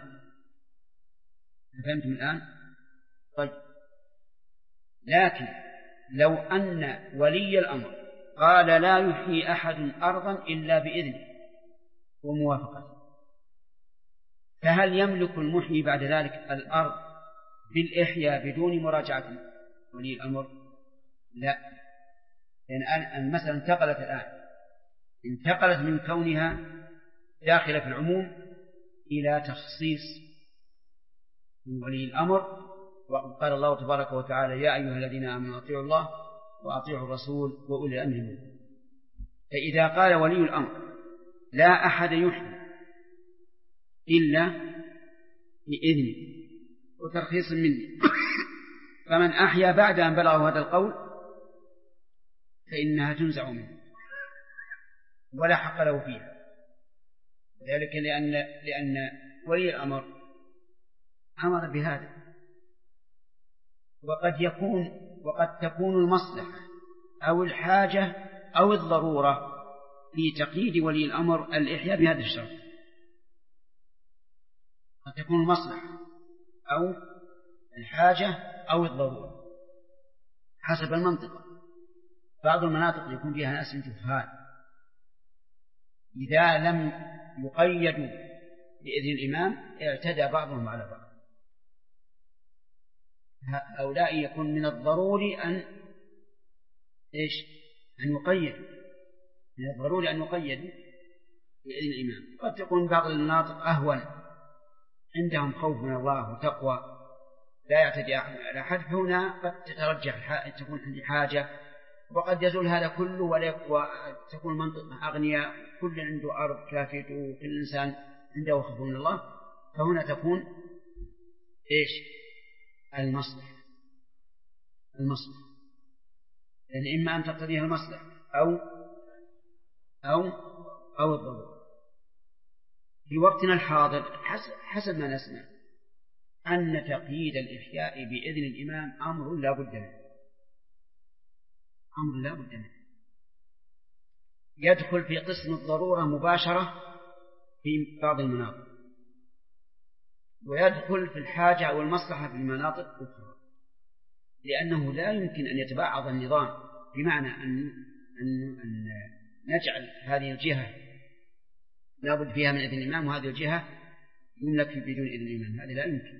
فهمتم الآن؟ طيب، لكن لو أن ولي الأمر قال لا يحيي أحد أرضا إلا بإذنه وموافقته، فهل يملك المحيي بعد ذلك الأرض بالإحياء بدون مراجعة ولي الأمر؟ لا، لأن المسألة انتقلت من كونها داخلة في العموم إلى تخصيص من ولي الأمر. وقال الله تبارك وتعالى يا أيها الذين آمنوا أطيعوا الله وأطيعوا الرسول وأولي الأمر منكم. فإذا قال ولي الأمر لا أحد يحيي إلا بإذني وترخيص مني، فمن أحيا بعد أن بلغه هذا القول فإنها تنزع منه ولا حق له فيها، ذلك لأن ولي الأمر أمر بهذا. وقد تكون المصلحة أو الحاجة أو الضرورة في تقييد ولي الأمر الإحياء بهذا الشرط. قد تكون المصلحة أو الحاجة أو الضرورة حسب المنطقة. بعض المناطق يكون فيها ناس جهال، إذا لم يقيدوا بإذن الإمام اعتدى بعضهم على بعض. هؤلاء يكون من الضروري أن يقيدوا، من الضروري أن يقيدوا بإذن الإمام. قد تكون بعض المناطق أهون، عندهم خوف من الله وتقوى، لا يعتدي على أحد، هنا قد تترجح تكون حاجة، وقد يزول هذا كله وتكون منطقة أغنياء، كل عنده أرض كافيته وكل إنسان عنده خوف من الله، فهنا تكون المصلحة. يعني إما أن تقتضيها المصلحة أو الضرورة. في وقتنا الحاضر حسب ما نسمع أن تقييد الإحياء بإذن الإمام أمر لا بد منه، يدخل في قسم الضرورة مباشرة في بعض المناطق، ويدخل في الحاجة أو المصلحة في مناطق أخرى، لأنه لا يمكن أن يتبعض النظام، بمعنى أن نجعل هذه الجهة لا بد فيها من إذن الإمام وهذه الجهة يملك بدون إذن الإمام، هذا لا يمكن،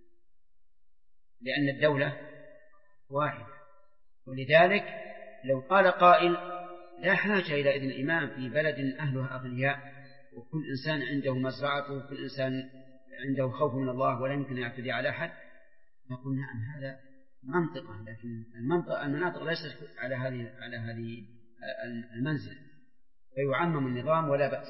لأن الدولة واحدة. ولذلك لو قال قائل لا حاجة إلى إذن الإمام في بلد أهلها أغنياء وكل إنسان عنده مزرعته وكل إنسان عنده خوف من الله ولا يمكن أن يعتدي على أحد، نقول نعم هذا منطقة، لكن المناطق ليست على هذه المنزل، فيعمم النظام ولا بأس.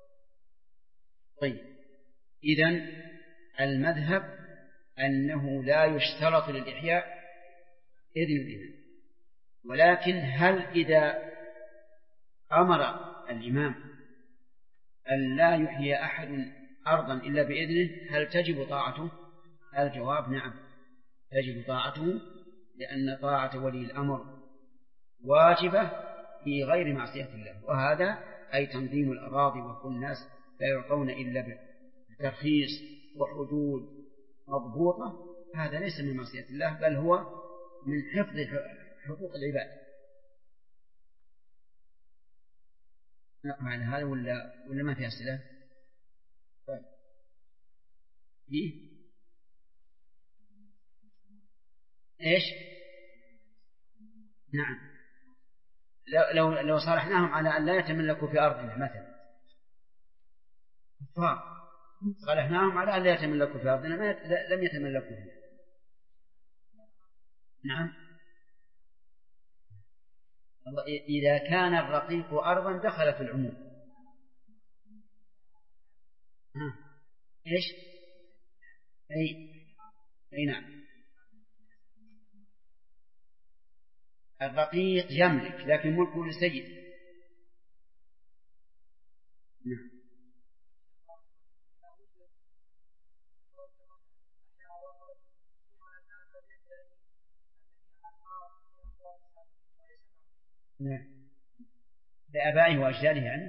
طيب، إذن المذهب أنه لا يشترط للإحياء إذن الإمام، ولكن هل إذا أمر الإمام أن لا يحيي أحد أرضا إلا بإذنه هل تجب طاعته؟ الجواب نعم، تجب طاعته، لأن طاعة ولي الأمر واجبة في غير معصية الله، وهذا أي تنظيم الأراضي، وكل الناس لا يعطون إلا بترخيص وحدود مضبوطة، هذا ليس من معصية الله، بل هو من حفظ حقوق العباد. نقف على هذا ولا ما في أسئلة؟ طيب. إيش؟ نعم، لو صالحناهم على أن لا يتملكوا في أرضنا مثلا، صالحناهم على أن لا يتملكوا في أرضنا لم يتملكوا فيها. نعم، إذا كان الرقيق أرضا دخل في العموم. إيش؟ أي نعم، الرقيق يملك لكن ملكه لسيد. نعم. نعم، لآبائه وأجداده يعني.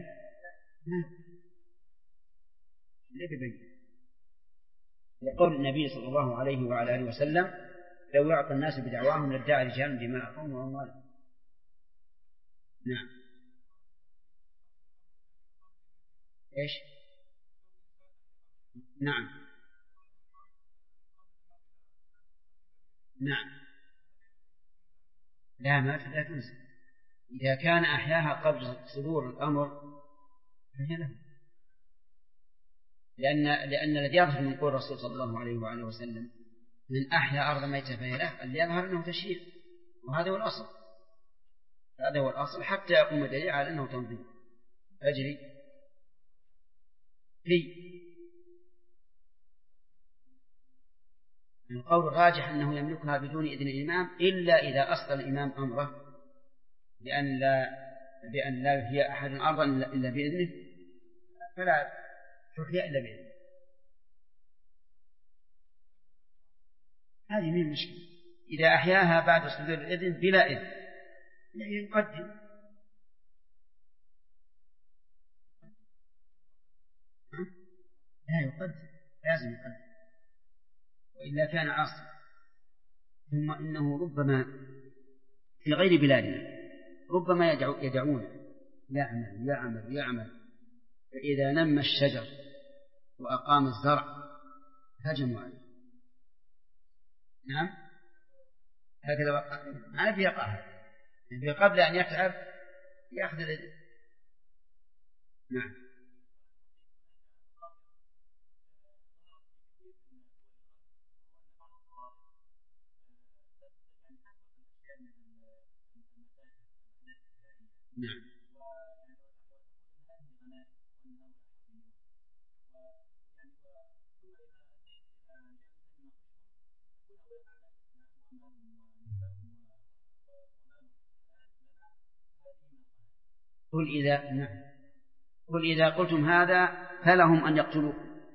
يقول النبي صلى الله عليه وعلى آله وسلم لو يعطى الناس بدعواهم لادعى رجال دماءهم وأموالهم. نعم. إيش؟ نعم. نعم، لا تنسى، إذا كان أحياها قبل صدور الأمر فهي له، لأن الذي يظهر من قول الرسول صلى الله عليه وآله وسلم من أحيا أرض ميتة فهي له، اللي يظهر أنه تشريع، وهذا هو الأصل، هذا هو الأصل، حتى يقوم دليل على أنه تنظيم أجري في القول الراجح أنه يملكها بدون إذن الإمام إلا إذا أصل الإمام أمره بأن لا يحيي أحد أرضا إلا بإذنه، فلا تحيي إلا بإذنه. هذه من المشكلة. إذا أحياها بعد صدور الإذن بلا إذن يقدم. لا يقدم، لازم يقدم، وإلا كان عاصيا. ثم إنه ربما في غير بلادنا ربما يدعون يعمل يعمل يعمل، فإذا نمى الشجر وأقام الزرع هجموا عليه. نعم هكذا وقع. أنا في يقع قبل أن يتعب يأخذ الإذن. نعم. نعم. قل إذا قلتم هذا فلهم أن يقتلوه،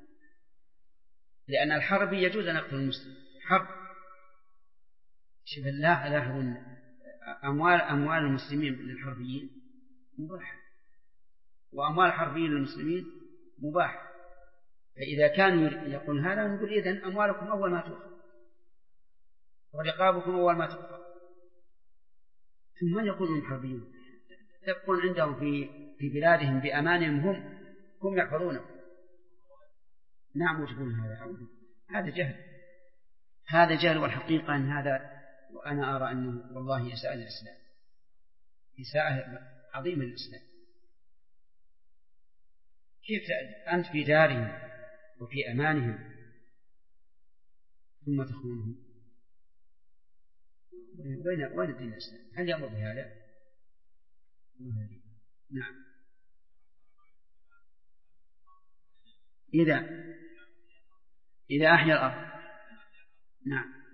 لأن الحرب يجوز أن يقتل المسلم حرب. شوف الله لاحظوا أموال المسلمين للحربيين مباح، وأموال الحربيين للمسلمين مباح. فإذا كانوا يقول هذا نقول إذن أموالكم أول ما تؤخذ ورقابكم أول ما تؤخذ. ثم من يقولون الحربيون تبقون عندهم في بلادهم بأمانهم هم يحفظونه. نعم وتقول هذا جهل، هذا جهل. والحقيقة أن هذا، وأنا أرى أنه والله يساء الإسلام، إساءة عظيمة للإسلام. كيف أنت في دارهم وفي أمانهم ثم تخونهم؟ وين الدين الإسلام؟ هل يأمر بهذا؟ نعم. إذا أحيا الأرض. نعم.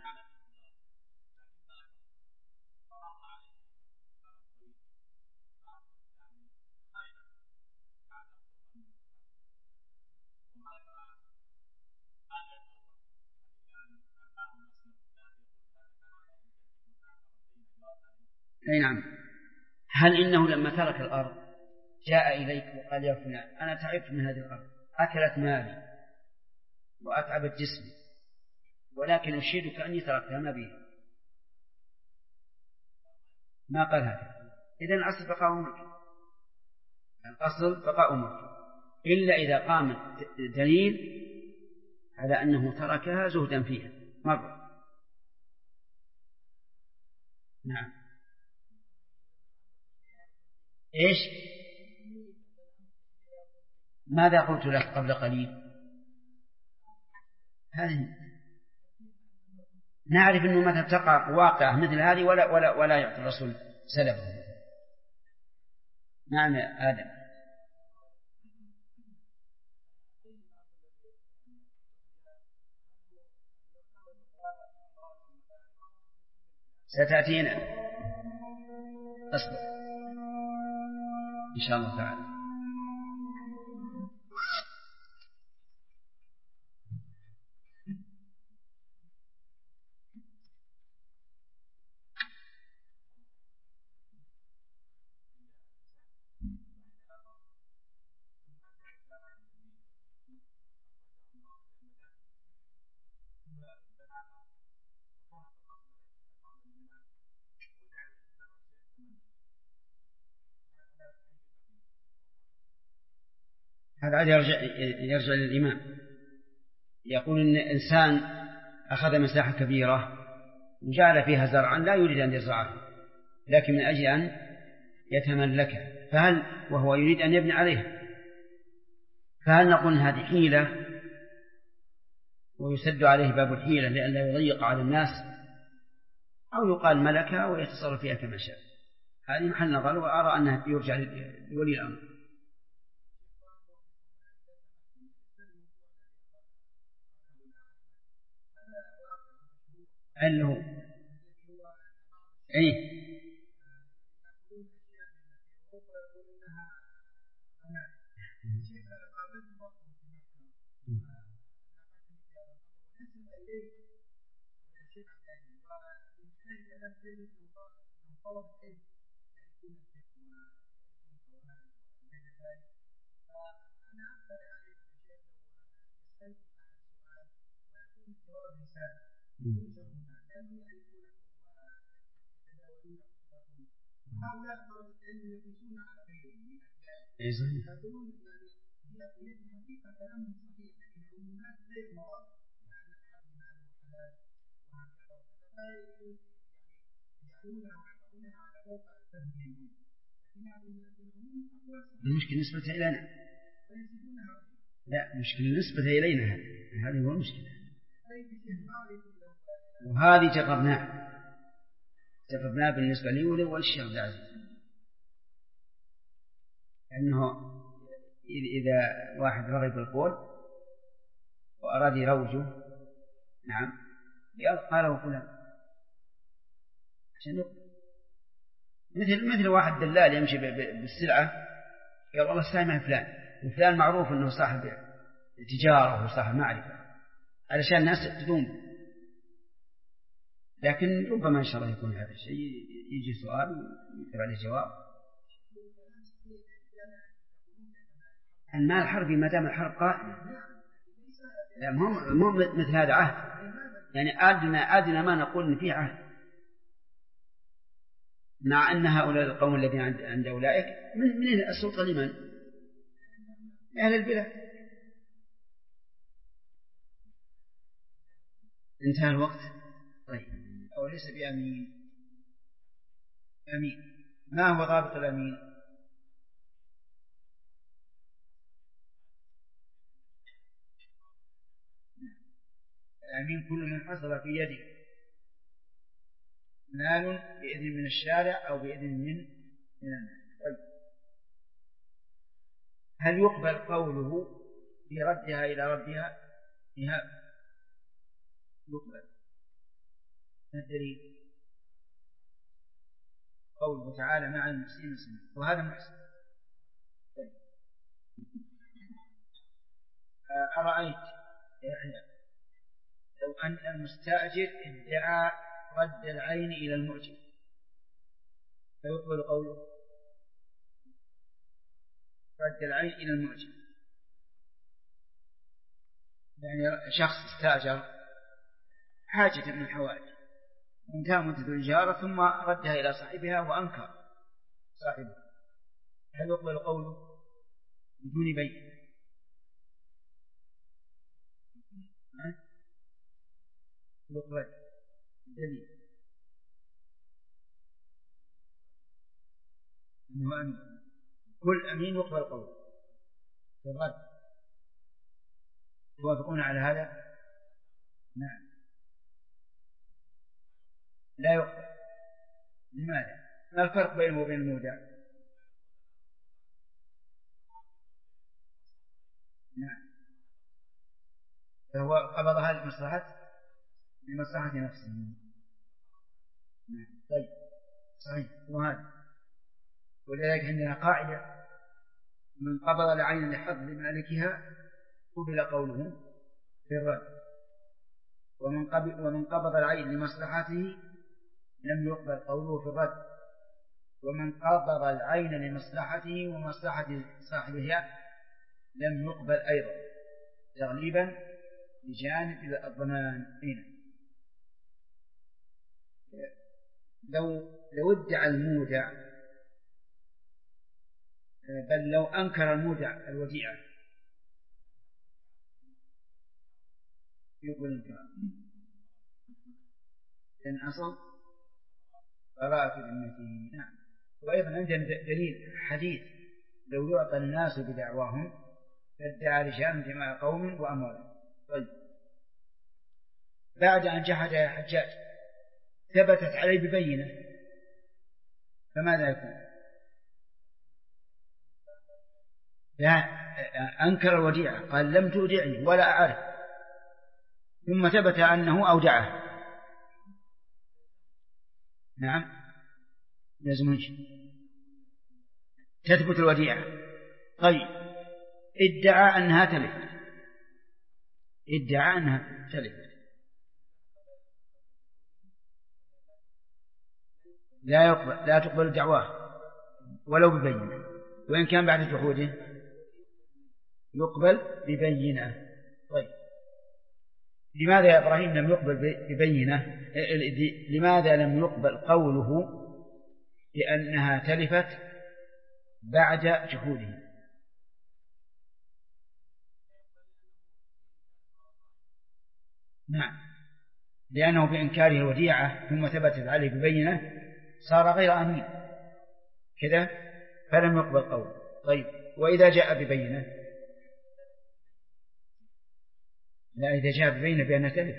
أي نعم. هل إنه لما ترك الأرض جاء إليك وقال يا فلان أنا تعبت من هذه الأرض، أكلت مالي وأتعبت جسمي، ولكن أشهدك أني تركتها ما بيه؟ ما قال هذا. إذن الأصل بقاء ملك، الأصل بقاء ملك، إلا إذا قام دليل على أنه تركها زهدا فيها مرة. نعم. إيش؟ ماذا قلت لك قبل قليل؟ هذه نعرف أنه مثلا تقع واقعة مثل هذه ولا يعطي الرسول سلبه. نعم يا آدم. ستأتينا أصبر إن شاء الله تعالى. هذا يرجع للإمام. يقول إن إنسان أخذ مساحة كبيرة وجعل فيها زرعا لا يريد أن يزرعه، لكن من أجل أن يتملكه، فهل وهو يريد أن يبني عليه، فهل نقول هذه حيلة ويسد عليه باب الحيلة لئلا يضيق على الناس، أو يقال ملكها ويتصرف فيها كما شاء؟ هذه محل نظر، وأرى أنها يرجع لولي الأمر. أنه أي المشكلة نسبة إلينا، لا مشكلة نسبة إلينا، هذه هو المشكلة. وهذه جربناه بالنسبة لي والشيخ عبد العزيز، أنه إذا واحد رغب القول وأراد يروجه، نعم، قال له فلان عشان مثل واحد دلال يمشي بالسلعة، قال والله استعمل فلان، وفلان معروف أنه صاحب تجارة وصاحب معرفة، علشان الناس تدوم. لكن ربما إن شاء الله يكون هذا الشيء، يجي سؤال ويكتب عليه جواب. المال الحربي ما دام الحرب قائمة، لا مو مثل هذا عهد، يعني أدنى ما نقول إن فيه عهد، مع أن هؤلاء القوم الذين عند أولئك من السلطة لمن؟ أهل البلاد. انتهى الوقت. طيب، أو ليس بأمين. أمين، ما هو ضابط الأمين؟ الأمين كل من حصل في يده مال بإذن من الشارع أو بإذن من الناس. طيب، هل يقبل قوله في ردها إلى ربها فيها؟ يقبل. الدليل قوله تعالى مع المحسنين سنة، وهذا محسن. طيب، أرأيت يعني لو أن المستأجر ادعى رد العين إلى المؤجر فيقبل قوله رد العين إلى المؤجر؟ يعني شخص استأجر حاجة من الحوائج وانتهى مدة الإجارة ثم ردها إلى صاحبها وأنكر صاحبه، هل يقبل قوله بدون بيع؟ يقبل. دليل أنه أمين، كل أمين يقبل قوله في الرد. توافقون على هذا؟ نعم. لا يقبل. لماذا؟ ما الفرق بينه وبين المودع؟ نعم، فهو قبضها لمصلحة نفسه. نعم. طيب، صحيح، وهذا ولذلك عندنا قاعدة: من قبض العين لحظ مالكها قبل قوله في الرد، ومن قبض العين لمصلحته لم يقبل قوله في الرد، ومن قبض العين لمصلحته ومصلحة صاحبها لم يقبل أيضا، تغليبا بجانب الضمان. لو ادعى المودع، بل لو أنكر المودع الوديعة يقبل الإنكار، لأن أصل براءة ذمته. نعم. وأيضا عندنا دليل حديث: لو يعطى الناس بدعواهم فادعى رجال دماء قوم وأموالهم. طيب، بعد أن جحد يا حجاج ثبتت عليه ببينة، فماذا يكون؟ لا، أنكر الوديعة، قال لم تودعني ولا أعرف، ثم ثبت أنه أودعه. نعم، لازم تثبت الوديعة. طيب، ادعى أنها تلف، لا تقبل دعواه ولو ببينة، وإن كان بعد جحوده يقبل ببينة. طيب لماذا يا إبراهيم لم يقبل ببينة؟ لماذا لم يقبل قوله لأنها تلفت بعد جحوده؟ نعم، لأنه بإنكاره الوديعة ثم ثبتت عليه ببينة صار غير أمين كذا، فلم يقبل قوله. طيب وإذا جاء ببينة؟ لا، إذا جاء ببينة بأنها تلف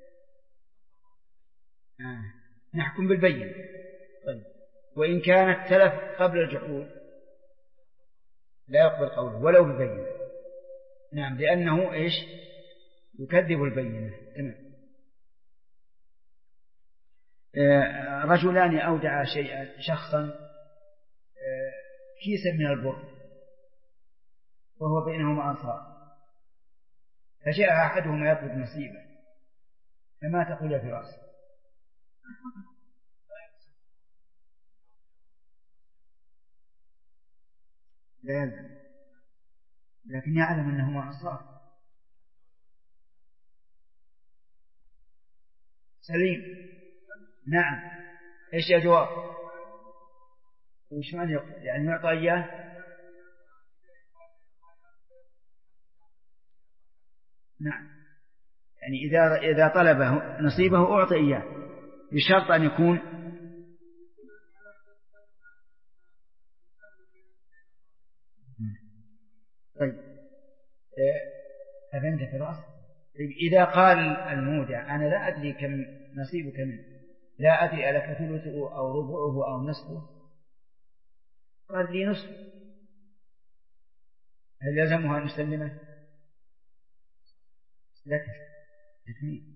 نحكم بالبينة. طيب وإن كانت تلف قبل الجحود لا يقبل قوله ولو ببينة. نعم، لأنه إيش؟ يكذب البينة. تمام. رجلان أودعا شخصا كيسا من البر وهو بينهما أنصار، فجاء أحدهما يطلب نصيبه، فما تقول يا فراس؟ لا يلزم، لكن يعلم أنهما أنصار. سليم. نعم. إيش يا جواب؟ وش معنى يقبل؟ يعني يعطى إياه؟ نعم، يعني إذا طلبه نصيبه أعطى إياه بشرط أن يكون. طيب أفهمت في رأس؟ إذا قال المودع أنا لا أدري كم نصيبك منه، لا أدري ألك ثلثه أو ربعه أو نصفه، قال لي نصف، هل يلزمها أن نسلمه؟ لك تثمين.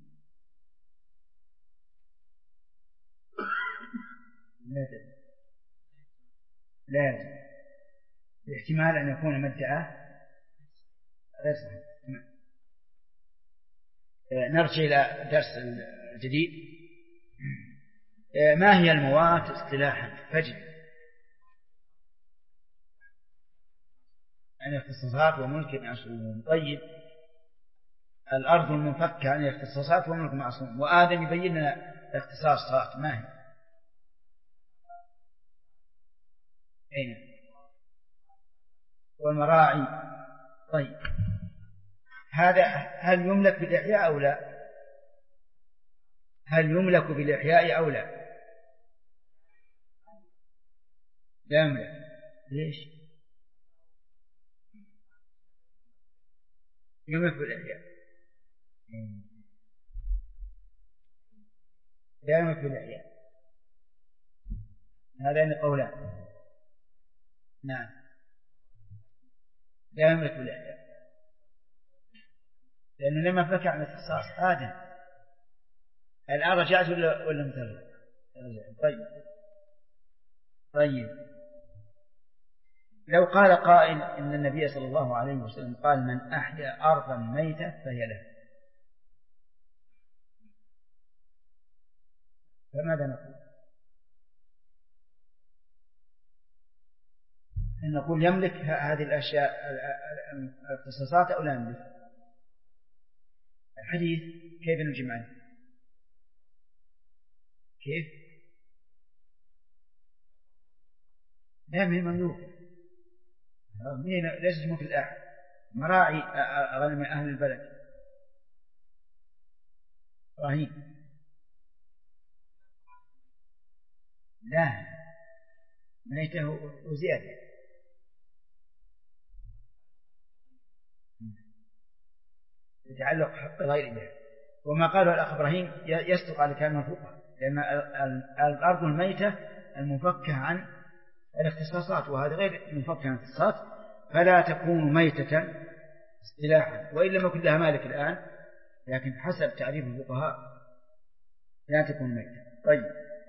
لا يلزم، باحتمال أن يكون مدعاه غير صحيح. نرجع إلى الدرس الجديد. ما هي الموات اصطلاحا؟ فجد عن اختصاصات وملك معصوم. طيب الأرض المنفكة عن الاختصاصات وملك معصوم، وآدم يبين لنا الاختصاصات ما هي؟ أين؟ والمراعي. طيب هذا هل يملك بالإحياء أو لا؟ هل يملك بالإحياء أو لا؟ لا يملك. ليش؟ يملك بالإحياء. لا يملك بالإحياء. هذان قولان. نعم، لا يملك بالإحياء لأنه لما فكر عن الاختصاص آدم. الآن رجعت ولا مثل؟ طيب لو قال قائل إن النبي صلى الله عليه وسلم قال من أحيا أرضا ميتة فهي له، فماذا نقول؟ أن نقول يملك هذه الأشياء الاختصاصات أو لا يملك؟ الحديث كيف نجمع؟ كيف؟ لا، من مملوك، ليس مثل أحد، مراعي غنم أهل البلد. رهين. لا، ميته وزيادة. يتعلق حق غير ذلك. وما قاله الأخ إبراهيم يصدق على كلام الفقهاء، لأن الأرض الميتة المفكة عن الاختصاصات، وهذا غير منفك عن الاختصاصات، فلا تكون ميتة اصطلاحا، وإن لم يكن لها مالك الآن، لكن حسب تعريف الفقهاء لا تكون ميتة. طيب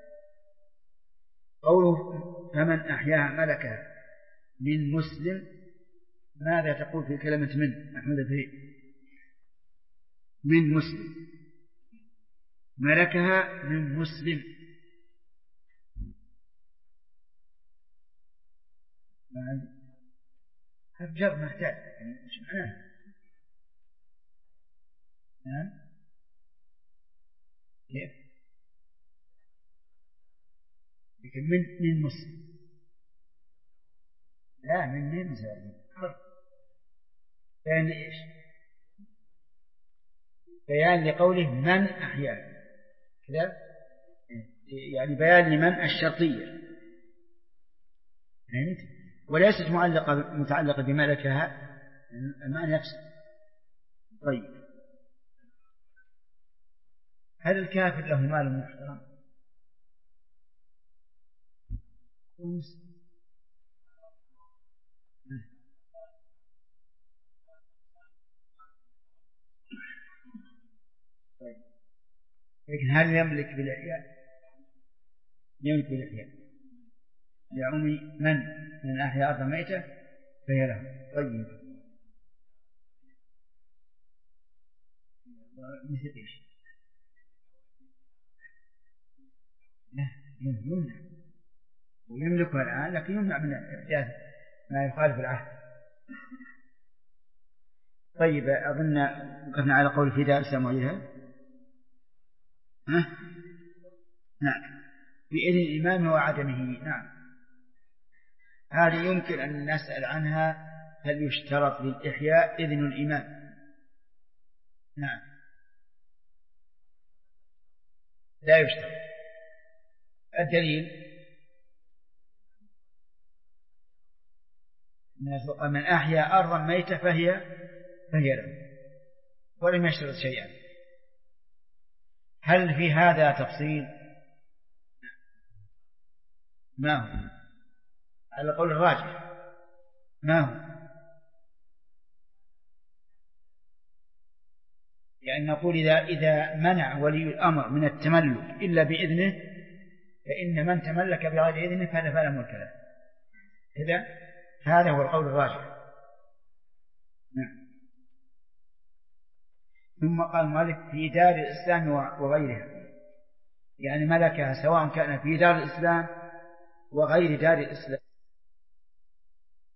قوله فمن أحياها ملكها من مسلم، ماذا تقول في كلمة من أحمد فيه؟ من مسلم، ملكها من مسلم، ما عندي حرف جر محتاج يعني مش معناه. نعم كيف؟ لكن من مسلم لا من مسلم بيان إيش؟ بيان لقوله من أحيا كذا، يعني بيان لمن الشرطية فهمت؟ وليست متعلقة بملكها المعنى نفسه. طيب هل الكافر له مال محترم؟ طيب. لكن هل يملك بالإحياء؟ يملك بالإحياء يعمي من أحيا أرضا ميتة فهي له. طيب مثل إيش؟ لا يمنع ويملكها الآن لكن يمنع من إحداث ما يخالف العهد. طيب أظن وقفنا على قول في دار الإسلام وغيرها. نعم بإذن الإمام وعدمه. نعم هذه يمكن أن نسأل عنها هل يشترط للإحياء إذن الإمام؟ نعم لا يشترط. الدليل من أحيا أرضا ميتة فهي له ولم يشترط شيئا. هل في هذا تفصيل؟ ما هو على قول الراجح؟ ما هو؟ يعني نقول إذا منع ولي الأمر من التملك إلا بإذنه فإن من تملك بغير إذنه فلا ملك له كذا. هذا هو القول الراجح. نعم. ثم قال مالك في دار الإسلام وغيرها، يعني ملكها سواء كان في دار الإسلام وغير دار الإسلام.